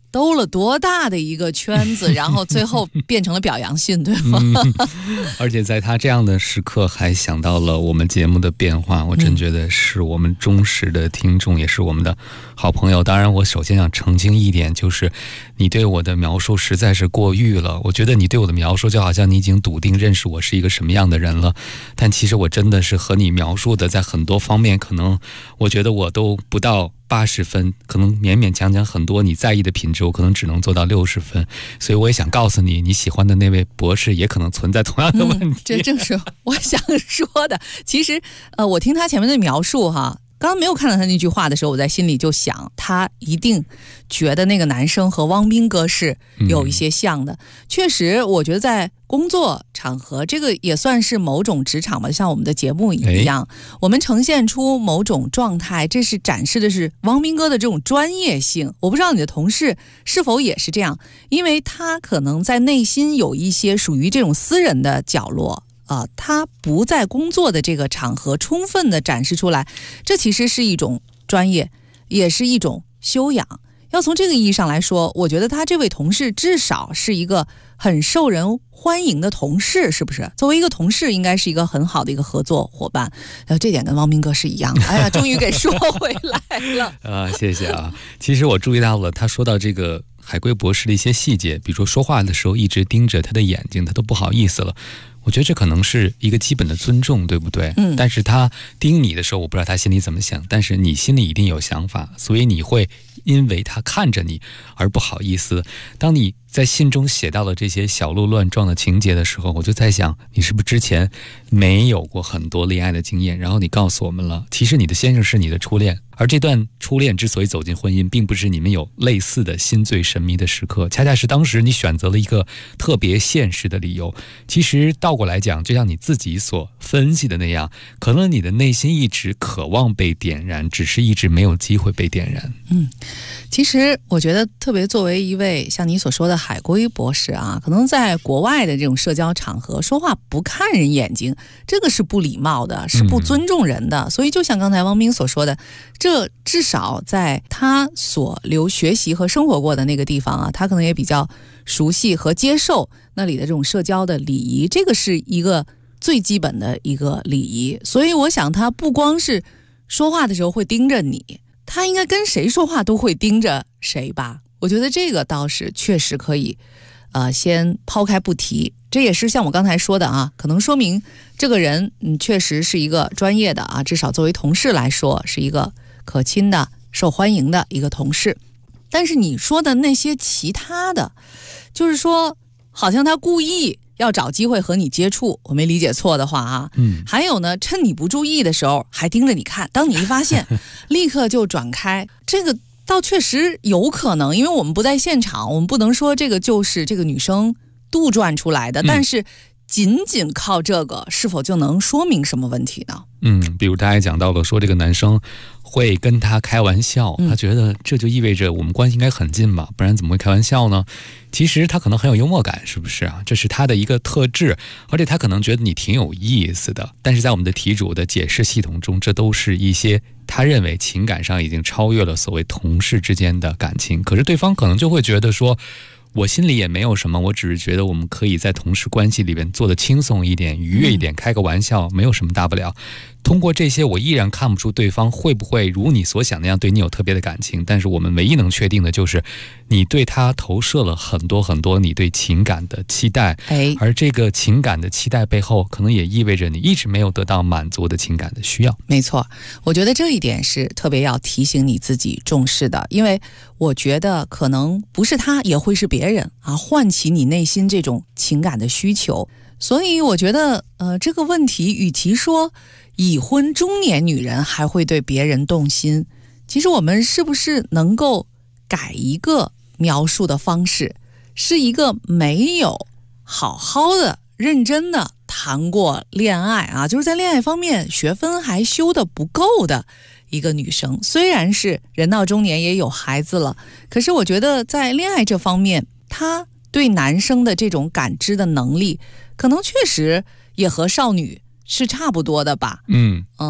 兜了多大的一个圈子，然后最后变成了表扬信，对吗？ 而且在他这样的时刻还想到了我们节目的变化，我真觉得是我们忠实的听众，也是我们的好朋友。当然我首先想澄清一点，就是你对我的描述实在是过誉了，我觉得你对我的描述就好像你已经笃定认识我是一个什么样的人了，但其实我真的是和你描述的在很多方面可能我觉得我都不到80分，可能勉勉强强很多你在意的品质我可能只能做到60分，所以我也想告诉你，你喜欢的那位博士也可能存在同样的问题。 这正是我想说的。其实我听他前面的描述哈，刚刚没有看到他那句话的时候，我在心里就想，他一定觉得那个男生和汪斌哥是有一些像的。确实我觉得在工作场合，这个也算是某种职场吧，像我们的节目一样，我们呈现出某种状态，这是展示的是汪斌哥的这种专业性。我不知道你的同事是否也是这样，因为他可能在内心有一些属于这种私人的角落他不在工作的这个场合充分的展示出来，这其实是一种专业，也是一种修养。要从这个意义上来说，我觉得他这位同事至少是一个很受人欢迎的同事，是不是？作为一个同事，应该是一个很好的一个合作伙伴。这点跟汪斌哥是一样的。哎呀，终于给说回来了。 谢谢啊。其实我注意到了，他说到这个海龟博士的一些细节，比如说说话的时候一直盯着他的眼睛，他都不好意思了。我觉得这可能是一个基本的尊重，对不对？但是他盯你的时候，我不知道他心里怎么想，但是你心里一定有想法，所以你会因为他看着你而不好意思。当你在信中写到了这些小鹿乱撞的情节的时候，我就在想，你是不是之前没有过很多恋爱的经验，然后你告诉我们了，其实你的先生是你的初恋，而这段初恋之所以走进婚姻，并不是你们有类似的心醉神迷的时刻，恰恰是当时你选择了一个特别现实的理由。其实倒过来讲，就像你自己所分析的那样，可能你的内心一直渴望被点燃，只是一直没有机会被点燃。 其实我觉得特别作为一位像你所说的海龟博士啊，可能在国外的这种社交场合说话不看人眼睛，这个是不礼貌的，是不尊重人的。所以就像刚才汪斌所说的，这至少在他所学习和生活过的那个地方啊，他可能也比较熟悉和接受那里的这种社交的礼仪，这个是一个最基本的一个礼仪。所以我想他不光是说话的时候会盯着你，他应该跟谁说话都会盯着谁吧。我觉得这个倒是确实可以先抛开不提。这也是像我刚才说的啊，可能说明这个人确实是一个专业的啊，至少作为同事来说是一个可亲的受欢迎的一个同事。但是你说的那些其他的，就是说好像他故意要找机会和你接触，我没理解错的话啊。还有呢，趁你不注意的时候还盯着你看，当你一发现立刻就转开，这个倒确实有可能，因为我们不在现场，我们不能说这个就是这个女生杜撰出来的，但是仅仅靠这个是否就能说明什么问题呢？ 比如他还讲到了说这个男生会跟他开玩笑，他觉得这就意味着我们关系应该很近吧，不然怎么会开玩笑呢？其实他可能很有幽默感，是不是啊？这是他的一个特质，而且他可能觉得你挺有意思的，但是在我们的题主的解释系统中，这都是一些他认为情感上已经超越了所谓同事之间的感情，可是对方可能就会觉得说，我心里也没有什么，我只是觉得我们可以在同事关系里边做得轻松一点，愉悦一点，开个玩笑，没有什么大不了。通过这些，我依然看不出对方会不会如你所想那样对你有特别的感情，但是我们唯一能确定的就是你对他投射了很多很多你对情感的期待，而这个情感的期待背后可能也意味着你一直没有得到满足的情感的需要。 没错，我觉得这一点是特别要提醒你自己重视的，因为我觉得可能不是他也会是别人啊，唤起你内心这种情感的需求。所以我觉得这个问题与其说已婚中年女人还会对别人动心，其实我们是不是能够改一个描述的方式，是一个没有好好的认真的谈过恋爱啊，就是在恋爱方面学分还修得不够的一个女生。虽然是人到中年也有孩子了，可是我觉得在恋爱这方面，她对男生的这种感知的能力可能确实也和少女是差不多的吧。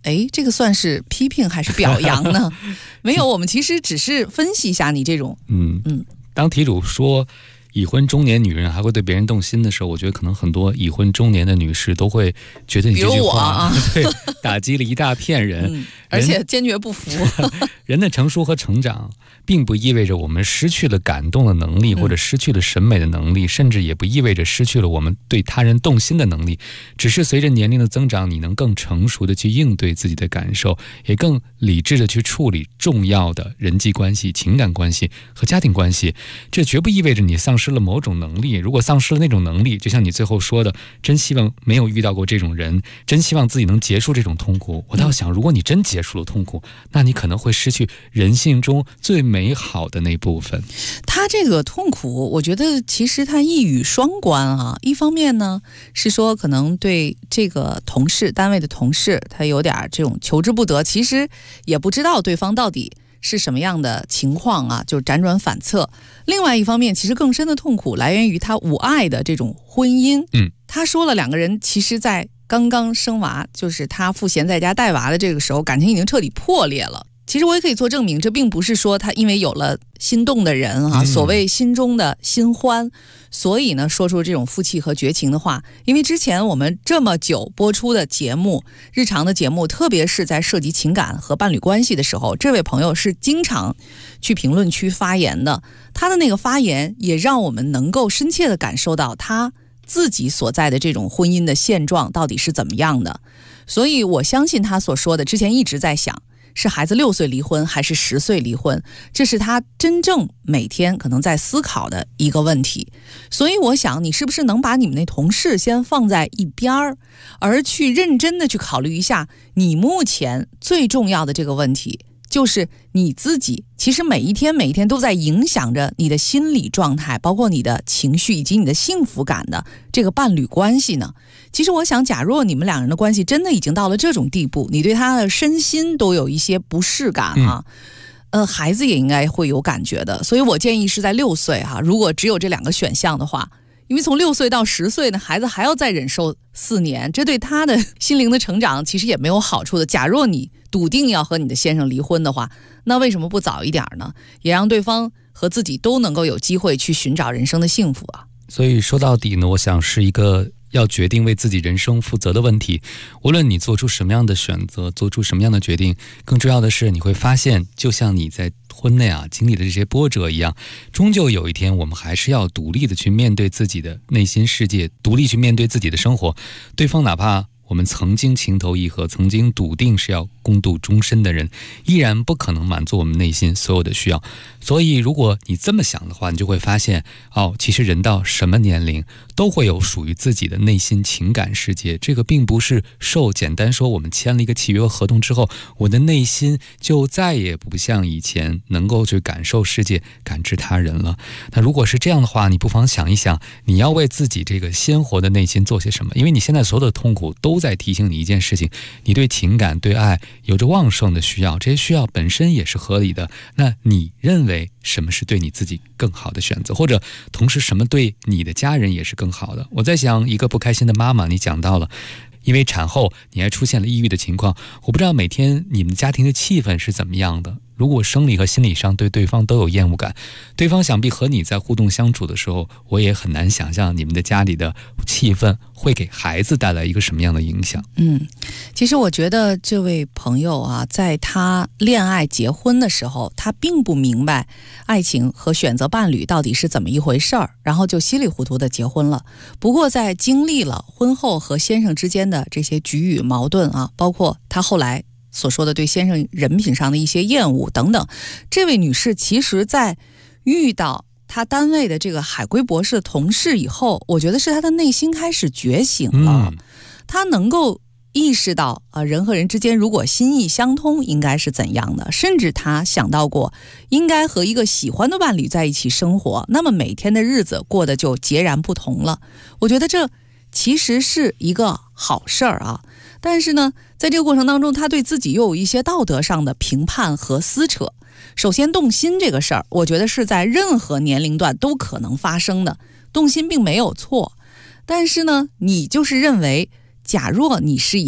哎，这个算是批评还是表扬呢？没有，我们其实只是分析一下你这种当题主说已婚中年女人还会对别人动心的时候，我觉得可能很多已婚中年的女士都会觉得你这句话对打击了一大片人， 而且坚决不服。 人的成熟和成长并不意味着我们失去了感动的能力，或者失去了审美的能力，甚至也不意味着失去了我们对他人动心的能力，只是随着年龄的增长，你能更成熟的去应对自己的感受，也更理智的去处理重要的人际关系、情感关系和家庭关系。这绝不意味着你丧失了某种能力，如果丧失了那种能力，就像你最后说的，真希望没有遇到过这种人，真希望自己能结束这种痛苦。我倒想，如果你真结束了痛苦，那你可能会失去人性中最美好的那部分。 他这个痛苦，我觉得其实他一语双关啊。一方面呢，是说可能对这个同事，单位的同事，他有点这种求之不得，其实也不知道对方到底是什么样的情况啊，就辗转反侧。另外一方面，其实更深的痛苦来源于他无爱的这种婚姻。他说了，两个人其实在刚刚生娃，就是他赋闲在家带娃的这个时候，感情已经彻底破裂了。其实我也可以做证明，这并不是说他因为有了心动的人啊，所谓心中的新欢，所以呢说出这种负气和绝情的话。因为之前我们这么久播出的节目，日常的节目，特别是在涉及情感和伴侣关系的时候，这位朋友是经常去评论区发言的。他的那个发言也让我们能够深切地感受到他自己所在的这种婚姻的现状到底是怎么样的。所以我相信他所说的，之前一直在想，是孩子6岁离婚还是10岁离婚，这是他真正每天可能在思考的一个问题。所以我想，你是不是能把你们那同事先放在一边儿，而去认真的去考虑一下你目前最重要的这个问题，就是你自己其实每一天都在影响着你的心理状态，包括你的情绪以及你的幸福感的这个伴侣关系呢。其实我想，假若你们两人的关系真的已经到了这种地步，你对他的身心都有一些不适感啊，孩子也应该会有感觉的。所以我建议是在6岁哈，如果只有这2个选项的话，因为从6岁到10岁呢，孩子还要再忍受4年，这对他的心灵的成长其实也没有好处的。假若你笃定要和你的先生离婚的话，那为什么不早一点呢？也让对方和自己都能够有机会去寻找人生的幸福啊。 所以说到底呢，我想是一个要决定为自己人生负责的问题。无论你做出什么样的选择，做出什么样的决定，更重要的是你会发现，就像你在婚内经历的这些波折一样，终究有一天我们还是要独立的去面对自己的内心世界，独立去面对自己的生活。对方哪怕我们曾经情投意合，曾经笃定是要共度终身的人，依然不可能满足我们内心所有的需要。所以如果你这么想的话，你就会发现其实人到什么年龄都会有属于自己的内心情感世界。这个并不是简单说我们签了一个契约和合同之后，我的内心就再也不像以前能够去感受世界、感知他人了。那如果是这样的话，你不妨想一想，你要为自己这个鲜活的内心做些什么。因为你现在所有的痛苦都在提醒你一件事情，你对情感、对爱有着旺盛的需要，这些需要本身也是合理的。那你认为什么是对你自己更好的选择，或者同时什么对你的家人也是更好的？我在想，一个不开心的妈妈，你讲到了因为产后你还出现了抑郁的情况，我不知道每天你们家庭的气氛是怎么样的。如果生理和心理上对对方都有厌恶感，对方想必和你在互动相处的时候，我也很难想象你们的家里的气氛会给孩子带来一个什么样的影响。 其实我觉得这位朋友在他恋爱结婚的时候，他并不明白爱情和选择伴侣到底是怎么一回事儿，然后就稀里糊涂的结婚了。不过在经历了婚后和先生之间的这些局域矛盾包括他后来所说的对先生人品上的一些厌恶等等，这位女士其实在遇到她单位的这个海归博士的同事以后，我觉得是她的内心开始觉醒了。她能够意识到人和人之间如果心意相通应该是怎样的，甚至她想到过应该和一个喜欢的伴侣在一起生活，那么每天的日子过得就截然不同了。我觉得这其实是一个好事儿但是呢，在这个过程当中，他对自己又有一些道德上的评判和撕扯。首先，动心这个事儿，我觉得是在任何年龄段都可能发生的，动心并没有错。但是呢，你就是认为，假若你是一个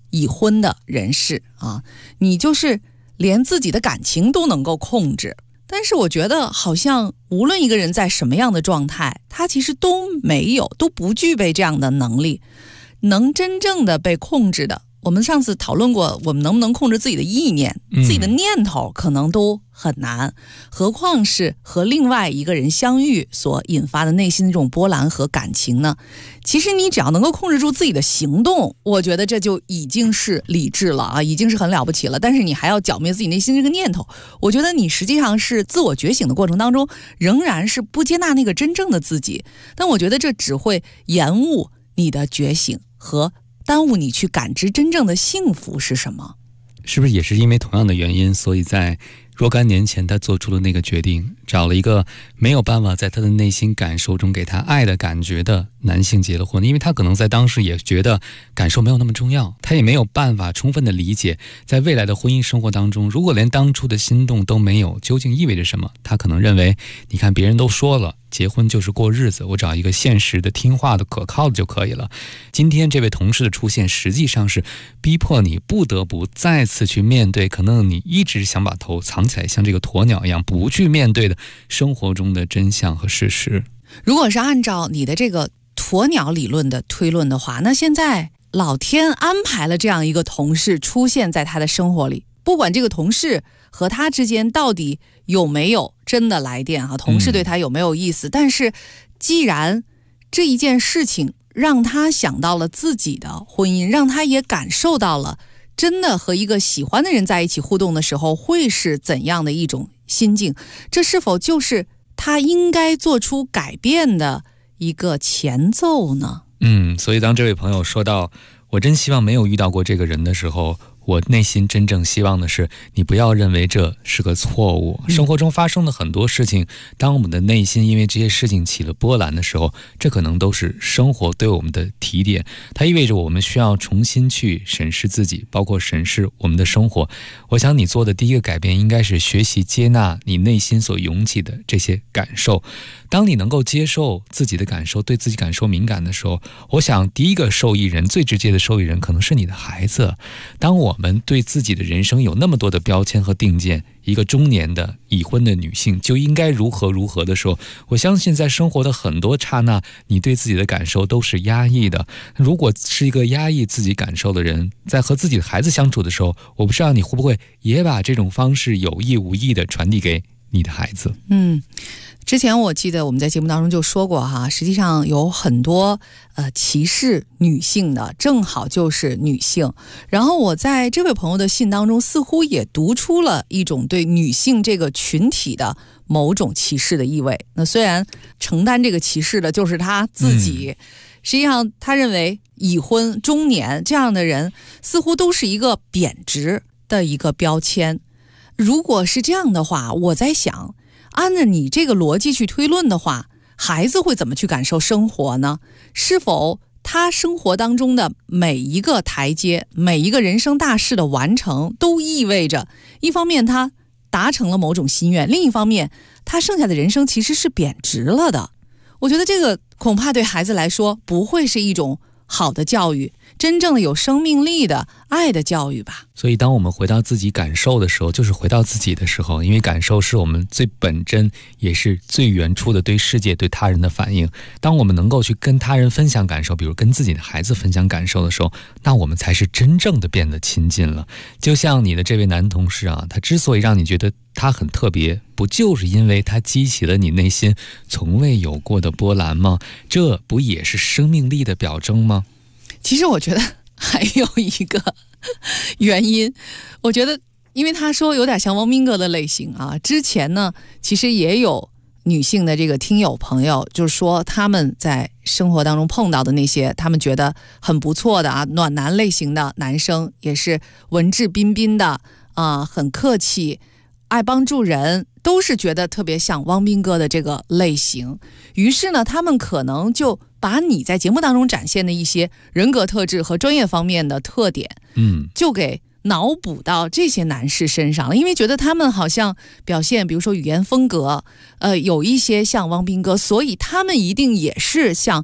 已婚的人士啊，你就是连自己的感情都能够控制。但是我觉得好像无论一个人在什么样的状态，他其实都不具备这样的能力，能真正的被控制的。我们上次讨论过，我们能不能控制自己的意念，自己的念头可能都很难，何况是和另外一个人相遇所引发的内心的这种波澜和感情呢？其实你只要能够控制住自己的行动，我觉得这就已经是理智了啊，已经是很了不起了。但是你还要剿灭自己内心这个念头，我觉得你实际上是自我觉醒的过程当中，仍然是不接纳那个真正的自己。但我觉得这只会延误你的觉醒和耽误你去感知真正的幸福是什么。 是不是也是因为同样的原因，所以在若干年前他做出了那个决定，找了一个没有办法在他的内心感受中给他爱的感觉的男性结了婚？因为他可能在当时也觉得感受没有那么重要，他也没有办法充分的理解在未来的婚姻生活当中，如果连当初的心动都没有，究竟意味着什么。他可能认为，你看别人都说了结婚就是过日子，我找一个现实的、听话的、可靠的就可以了。今天这位同事的出现实际上是逼迫你不得不再次去面对可能你一直想把头藏起来，像这个鸵鸟一样不去面对的生活中的真相和事实。 如果是按照你的这个鸵鸟理论的推论的话，那现在老天安排了这样一个同事出现在他的生活里，不管这个同事和他之间到底有没有真的来电啊，同事对他有没有意思，但是既然这一件事情让他想到了自己的婚姻，让他也感受到了真的和一个喜欢的人在一起互动的时候会是怎样的一种心境，这是否就是他应该做出改变的一个前奏呢？ 所以当这位朋友说到我真希望没有遇到过这个人的时候，我内心真正希望的是，你不要认为这是个错误。生活中发生的很多事情，当我们的内心因为这些事情起了波澜的时候，这可能都是生活对我们的提点，它意味着我们需要重新去审视自己，包括审视我们的生活。我想你做的第一个改变应该是学习接纳你内心所涌起的这些感受。当你能够接受自己的感受，对自己感受敏感的时候，我想第一个受益人，最直接的受益人可能是你的孩子。当我们对自己的人生有那么多的标签和定见，一个中年的已婚的女性就应该如何如何的时候，我相信在生活的很多刹那，你对自己的感受都是压抑的。如果是一个压抑自己感受的人，在和自己的孩子相处的时候，我不知道你会不会也把这种方式有意无意的传递给你的孩子。 之前我记得我们在节目当中就说过哈，实际上有很多歧视女性的，正好就是女性。然后我在这位朋友的信当中，似乎也读出了一种对女性这个群体的某种歧视的意味。那虽然承担这个歧视的就是他自己，实际上他认为已婚中年这样的人似乎都是一个贬值的一个标签。如果是这样的话，我在想，按照你这个逻辑去推论的话，孩子会怎么去感受生活呢？是否他生活当中的每一个台阶，每一个人生大事的完成，都意味着一方面他达成了某种心愿，另一方面他剩下的人生其实是贬值了的。我觉得这个恐怕对孩子来说不会是一种好的教育，真正的有生命力的爱的教育吧。 所以当我们回到自己感受的时候，就是回到自己的时候，因为感受是我们最本真也是最原初的对世界对他人的反应。当我们能够去跟他人分享感受，比如跟自己的孩子分享感受的时候，那我们才是真正的变得亲近了。就像你的这位男同事啊，他之所以让你觉得他很特别，不就是因为他激起了你内心从未有过的波澜吗？这不也是生命力的表征吗？ 其实我觉得还有一个原因，我觉得因为他说有点像汪斌哥的类型啊，之前呢其实也有女性的这个听友朋友就是说他们在生活当中碰到的那些他们觉得很不错的啊暖男类型的男生，也是文质彬彬的啊，很客气，爱帮助人，都是觉得特别像汪斌哥的这个类型。于是呢他们可能就把你在节目当中展现的一些人格特质和专业方面的特点就给脑补到这些男士身上了，因为觉得他们好像表现比如说语言风格有一些像汪斌哥，所以他们一定也是像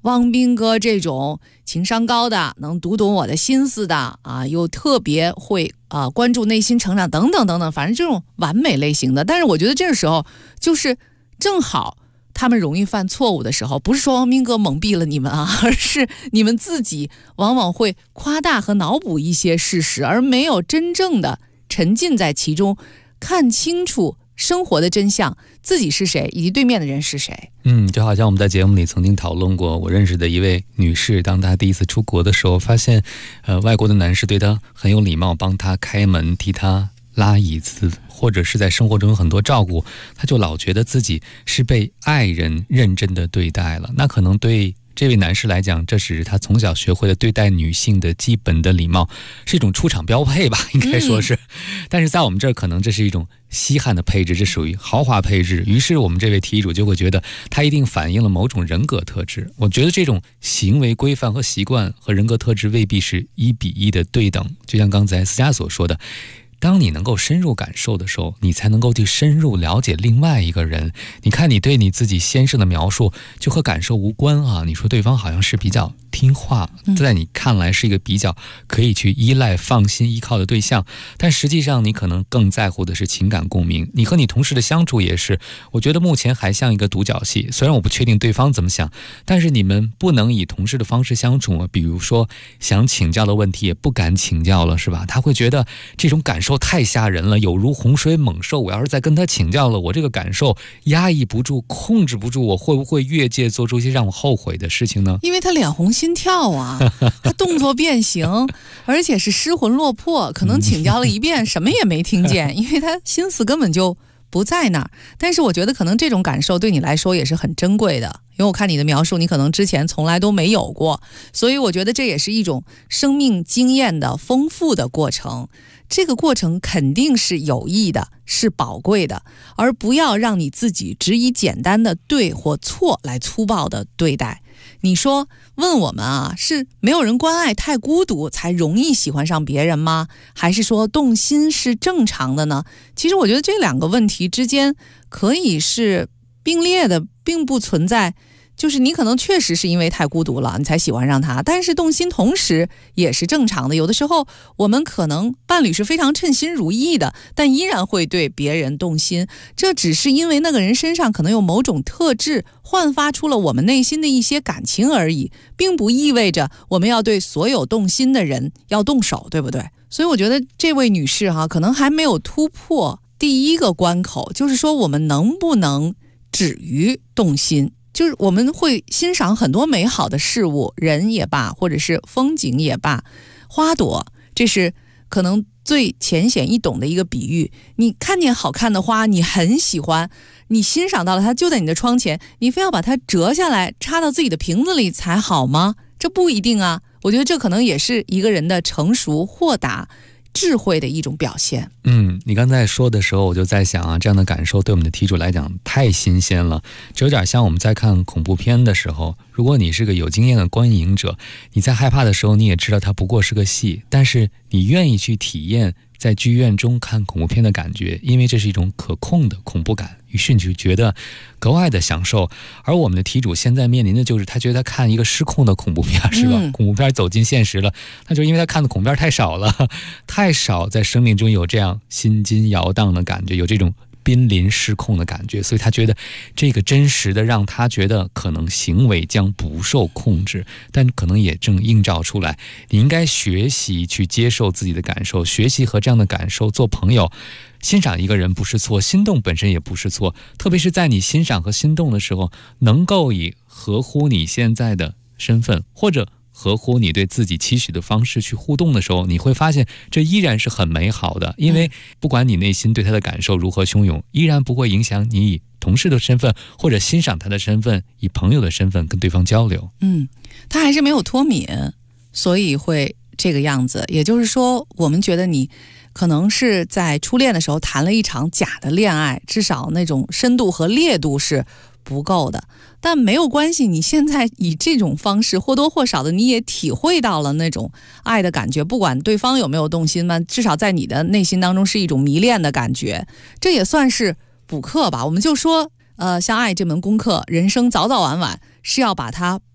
汪斌哥这种情商高的，能读懂我的心思的啊，又特别会关注内心成长等等等等，反正这种完美类型的。但是我觉得这个时候就是正好他们容易犯错误的时候，不是说汪斌哥蒙蔽了你们啊，而是你们自己往往会夸大和脑补一些事实，而没有真正的沉浸在其中，看清楚生活的真相，自己是谁，以及对面的人是谁。 就好像我们在节目里曾经讨论过，我认识的一位女士，当她第一次出国的时候，发现外国的男士对她很有礼貌，帮她开门，替她拉椅子，或者是在生活中有很多照顾，她就老觉得自己是被爱人认真的对待了。那可能对这位男士来讲，这只是他从小学会的对待女性的基本的礼貌，是一种出场标配吧，应该说是。但是在我们这儿，可能这是一种稀罕的配置，这属于豪华配置。于是我们这位题主就会觉得，他一定反映了某种人格特质。我觉得这种行为规范和习惯和人格特质未必是1比1的对等。就像刚才思佳所说的，当你能够深入感受的时候，你才能够去深入了解另外一个人。你看你对你自己先生的描述就和感受无关啊，你说对方好像是比较听话，在你看来是一个比较可以去依赖放心依靠的对象，但实际上你可能更在乎的是情感共鸣。你和你同事的相处也是，我觉得目前还像一个独角戏，虽然我不确定对方怎么想，但是你们不能以同事的方式相处啊。比如说想请教的问题也不敢请教了，是吧？他会觉得这种感受太吓人了，有如洪水猛兽，我要是再跟他请教了，我这个感受压抑不住，控制不住，我会不会越界做出一些让我后悔的事情呢？ 因为他脸红心跳啊，他动作变形，而且是失魂落魄，可能请教了一遍什么也没听见，因为他心思根本就不在那儿。但是我觉得可能这种感受对你来说也是很珍贵的，因为我看你的描述，你可能之前从来都没有过，所以我觉得这也是一种生命经验的丰富的过程。这个过程肯定是有益的，是宝贵的，而不要让你自己只以简单的对或错来粗暴的对待。你说问我们啊，是没有人关爱太孤独才容易喜欢上别人吗？还是说动心是正常的呢？其实我觉得这两个问题之间可以是并列的，并不存在就是你可能确实是因为太孤独了你才喜欢上他，但是动心同时也是正常的。有的时候我们可能伴侣是非常称心如意的，但依然会对别人动心，这只是因为那个人身上可能有某种特质焕发出了我们内心的一些感情而已，并不意味着我们要对所有动心的人要动手，对不对？所以我觉得这位女士可能还没有突破第一个关口，就是说我们能不能止于动心。就是我们会欣赏很多美好的事物，人也罢，或者是风景也罢，花朵，这是可能最浅显易懂的一个比喻。你看见好看的花，你很喜欢，你欣赏到了它就在你的窗前，你非要把它折下来插到自己的瓶子里才好吗？这不一定啊。我觉得这可能也是一个人的成熟豁达智慧的一种表现。 你刚才说的时候我就在想这样的感受对我们的题主来讲太新鲜了，这有点像我们在看恐怖片的时候，如果你是个有经验的观影者，你在害怕的时候你也知道它不过是个戏，但是你愿意去体验在剧院中看恐怖片的感觉，因为这是一种可控的恐怖感，于是你就觉得格外的享受。而我们的题主现在面临的就是他觉得他看一个失控的恐怖片，是吧？恐怖片走进现实了，那就因为他看的恐怖片太少了，太少在生命中有这样心惊摇荡的感觉，有这种濒临失控的感觉，所以他觉得这个真实的让他觉得可能行为将不受控制，但可能也正映照出来你应该学习去接受自己的感受，学习和这样的感受做朋友。欣赏一个人不是错，心动本身也不是错，特别是在你欣赏和心动的时候，能够以合乎你现在的身份或者合乎你对自己期许的方式去互动的时候，你会发现这依然是很美好的，因为不管你内心对他的感受如何汹涌，依然不会影响你以同事的身份或者欣赏他的身份，以朋友的身份跟对方交流。 他还是没有脱敏，所以会这个样子。也就是说，我们觉得你可能是在初恋的时候谈了一场假的恋爱，至少那种深度和烈度是不够的，但没有关系，你现在以这种方式或多或少的你也体会到了那种爱的感觉，不管对方有没有动心嘛，至少在你的内心当中是一种迷恋的感觉，这也算是补课吧。我们就说像爱这门功课，人生早早晚晚是要把它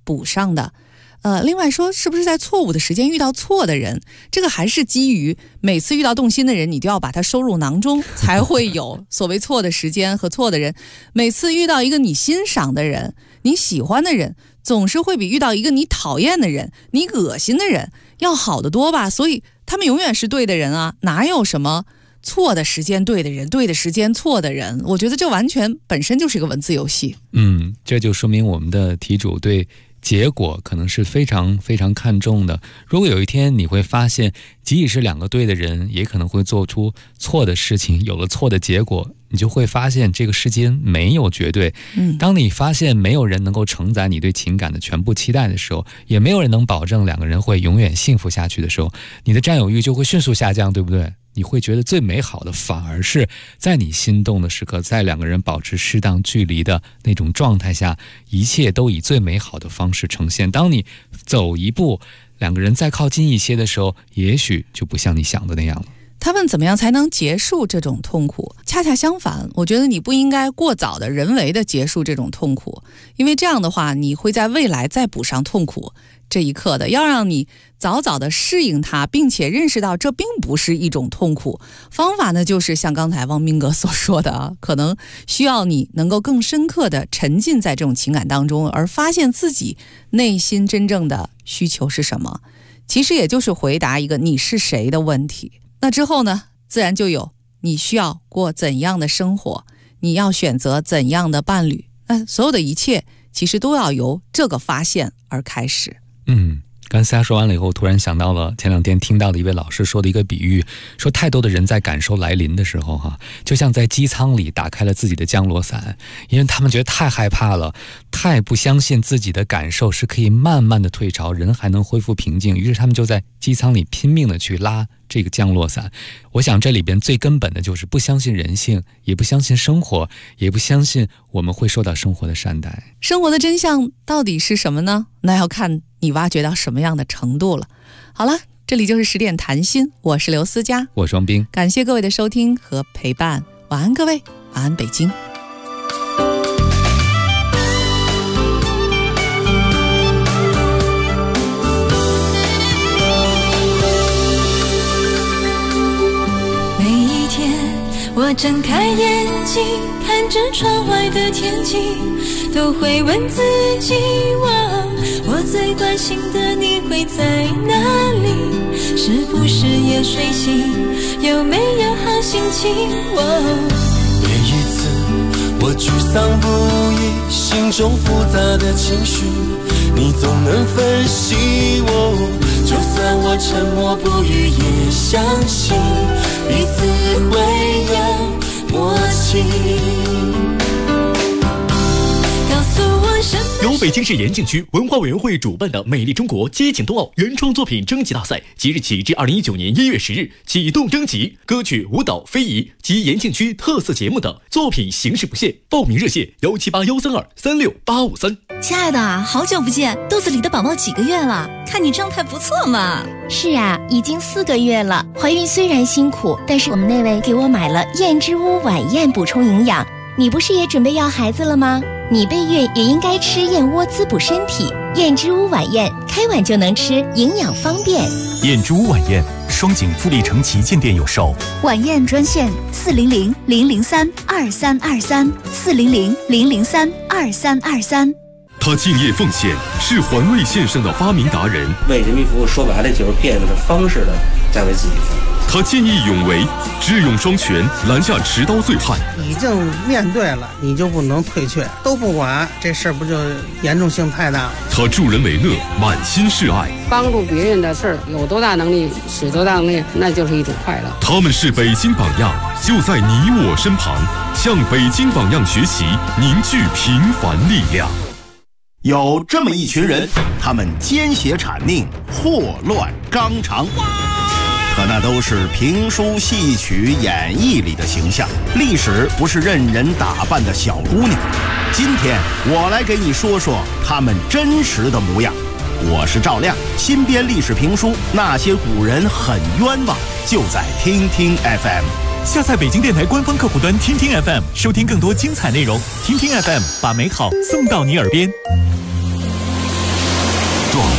补上的。另外说，是不是在错误的时间遇到错的人，这个还是基于每次遇到动心的人，你都要把它收入囊中，才会有所谓错的时间和错的人。每次遇到一个你欣赏的人，你喜欢的人，总是会比遇到一个你讨厌的人，你恶心的人要好得多吧。所以他们永远是对的人啊，哪有什么错的时间对的人，对的时间错的人。我觉得这完全本身就是一个文字游戏。 这就说明我们的题主对结果可能是非常非常看重的。如果有一天你会发现，即使是两个对的人，也可能会做出错的事情，有了错的结果，你就会发现这个世间没有绝对。当你发现没有人能够承载你对情感的全部期待的时候，也没有人能保证两个人会永远幸福下去的时候，你的占有欲就会迅速下降，对不对？你会觉得最美好的反而是在你心动的时刻，在两个人保持适当距离的那种状态下，一切都以最美好的方式呈现。当你走一步，两个人再靠近一些的时候，也许就不像你想的那样了。 他们怎么样才能结束这种痛苦？恰恰相反，我觉得你不应该过早的人为的结束这种痛苦，因为这样的话，你会在未来再补上痛苦这一刻的。要让你早早的适应它，并且认识到这并不是一种痛苦。方法呢，就是像刚才汪明哥所说的啊，可能需要你能够更深刻的沉浸在这种情感当中，而发现自己内心真正的需求是什么。其实也就是回答一个你是谁的问题。那之后呢，自然就有你需要过怎样的生活，你要选择怎样的伴侣。那所有的一切其实都要由这个发现而开始。 刚才说完了以后，突然想到了前两天听到的一位老师说的一个比喻，说太多的人在感受来临的时候就像在机舱里打开了自己的降落伞，因为他们觉得太害怕了，太不相信自己的感受是可以慢慢的退潮，人还能恢复平静，于是他们就在机舱里拼命的去拉这个降落伞。我想这里边最根本的就是不相信人性，也不相信生活，也不相信我们会受到生活的善待。 生活的真相到底是什么呢？那要看你挖掘到什么样的程度了。好了，这里就是10点谈心，我是刘思佳， 我是王斌， 感谢各位的收听和陪伴，晚安各位，晚安北京。 我睁开眼睛，看着窗外的天气，都会问自己，我最关心的你会在哪里？是不是也睡醒？有没有好心情？ 每一次我沮丧不已，心中复杂的情绪，你总能分析我。就算我沉默不语，也相信彼此会有默契。 由北京市延庆区文化委员会主办的美丽中国街景冬奥原创作品征集大赛即日起至2019年1月10日启动征集，歌曲、舞蹈、非遗及延庆区特色节目的作品形式不限，报名热线17813236853。 亲爱的，好久不见，肚子里的宝宝几个月了？看你状态不错嘛。 是啊，已经4个月了。怀孕虽然辛苦，但是我们那位给我买了燕之屋晚宴补充营养。你不是也准备要孩子了吗？你备孕也应该吃燕窝滋补身体。燕之屋晚宴，开碗就能吃，营养方便。 燕之屋晚宴，双井富力城旗舰店有售。 晚宴专线400-003-2323，400-003-2323。 他敬业奉献，是环卫线上的发明达人。 为人民服务，说白了就是变着方式的在为自己服务。 他见义勇为，智勇双全，拦下持刀醉汉。 已经面对了，你就不能退却，都不管，这事儿不就严重性太大了？ 他助人为乐，满心是爱， 帮助别人的事儿，有多大能力使多大能力，那就是一种快乐。 他们是北京榜样，就在你我身旁，向北京榜样学习，凝聚平凡力量。 有这么一群人，他们奸邪谄佞，祸乱纲常，可那都是评书、戏曲、演绎里的形象。历史不是任人打扮的小姑娘。今天我来给你说说他们真实的模样。我是赵亮，新编历史评书《那些古人很冤枉》，就在听听 FM。 下载北京电台官方客户端听听 FM， 收听更多精彩内容。听听 FM， 把美好送到你耳边。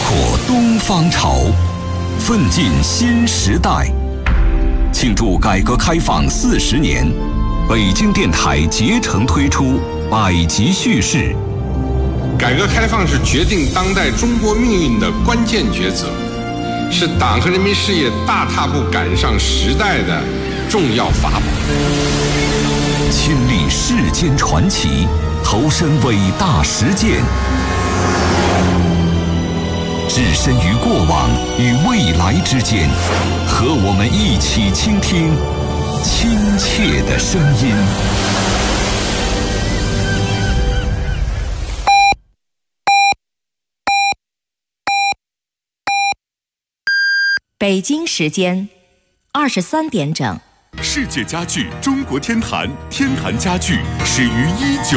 阔东方潮，奋进新时代。庆祝改革开放40年，北京电台竭诚推出百集叙事。 改革开放是决定当代中国命运的关键抉择，是党和人民事业大踏步赶上时代的重要法宝。 亲历世间传奇，投身伟大实践，置身于过往与未来之间，和我们一起倾听亲切的声音。 北京时间23点整。 世界家具中国天坛，天坛家具始于19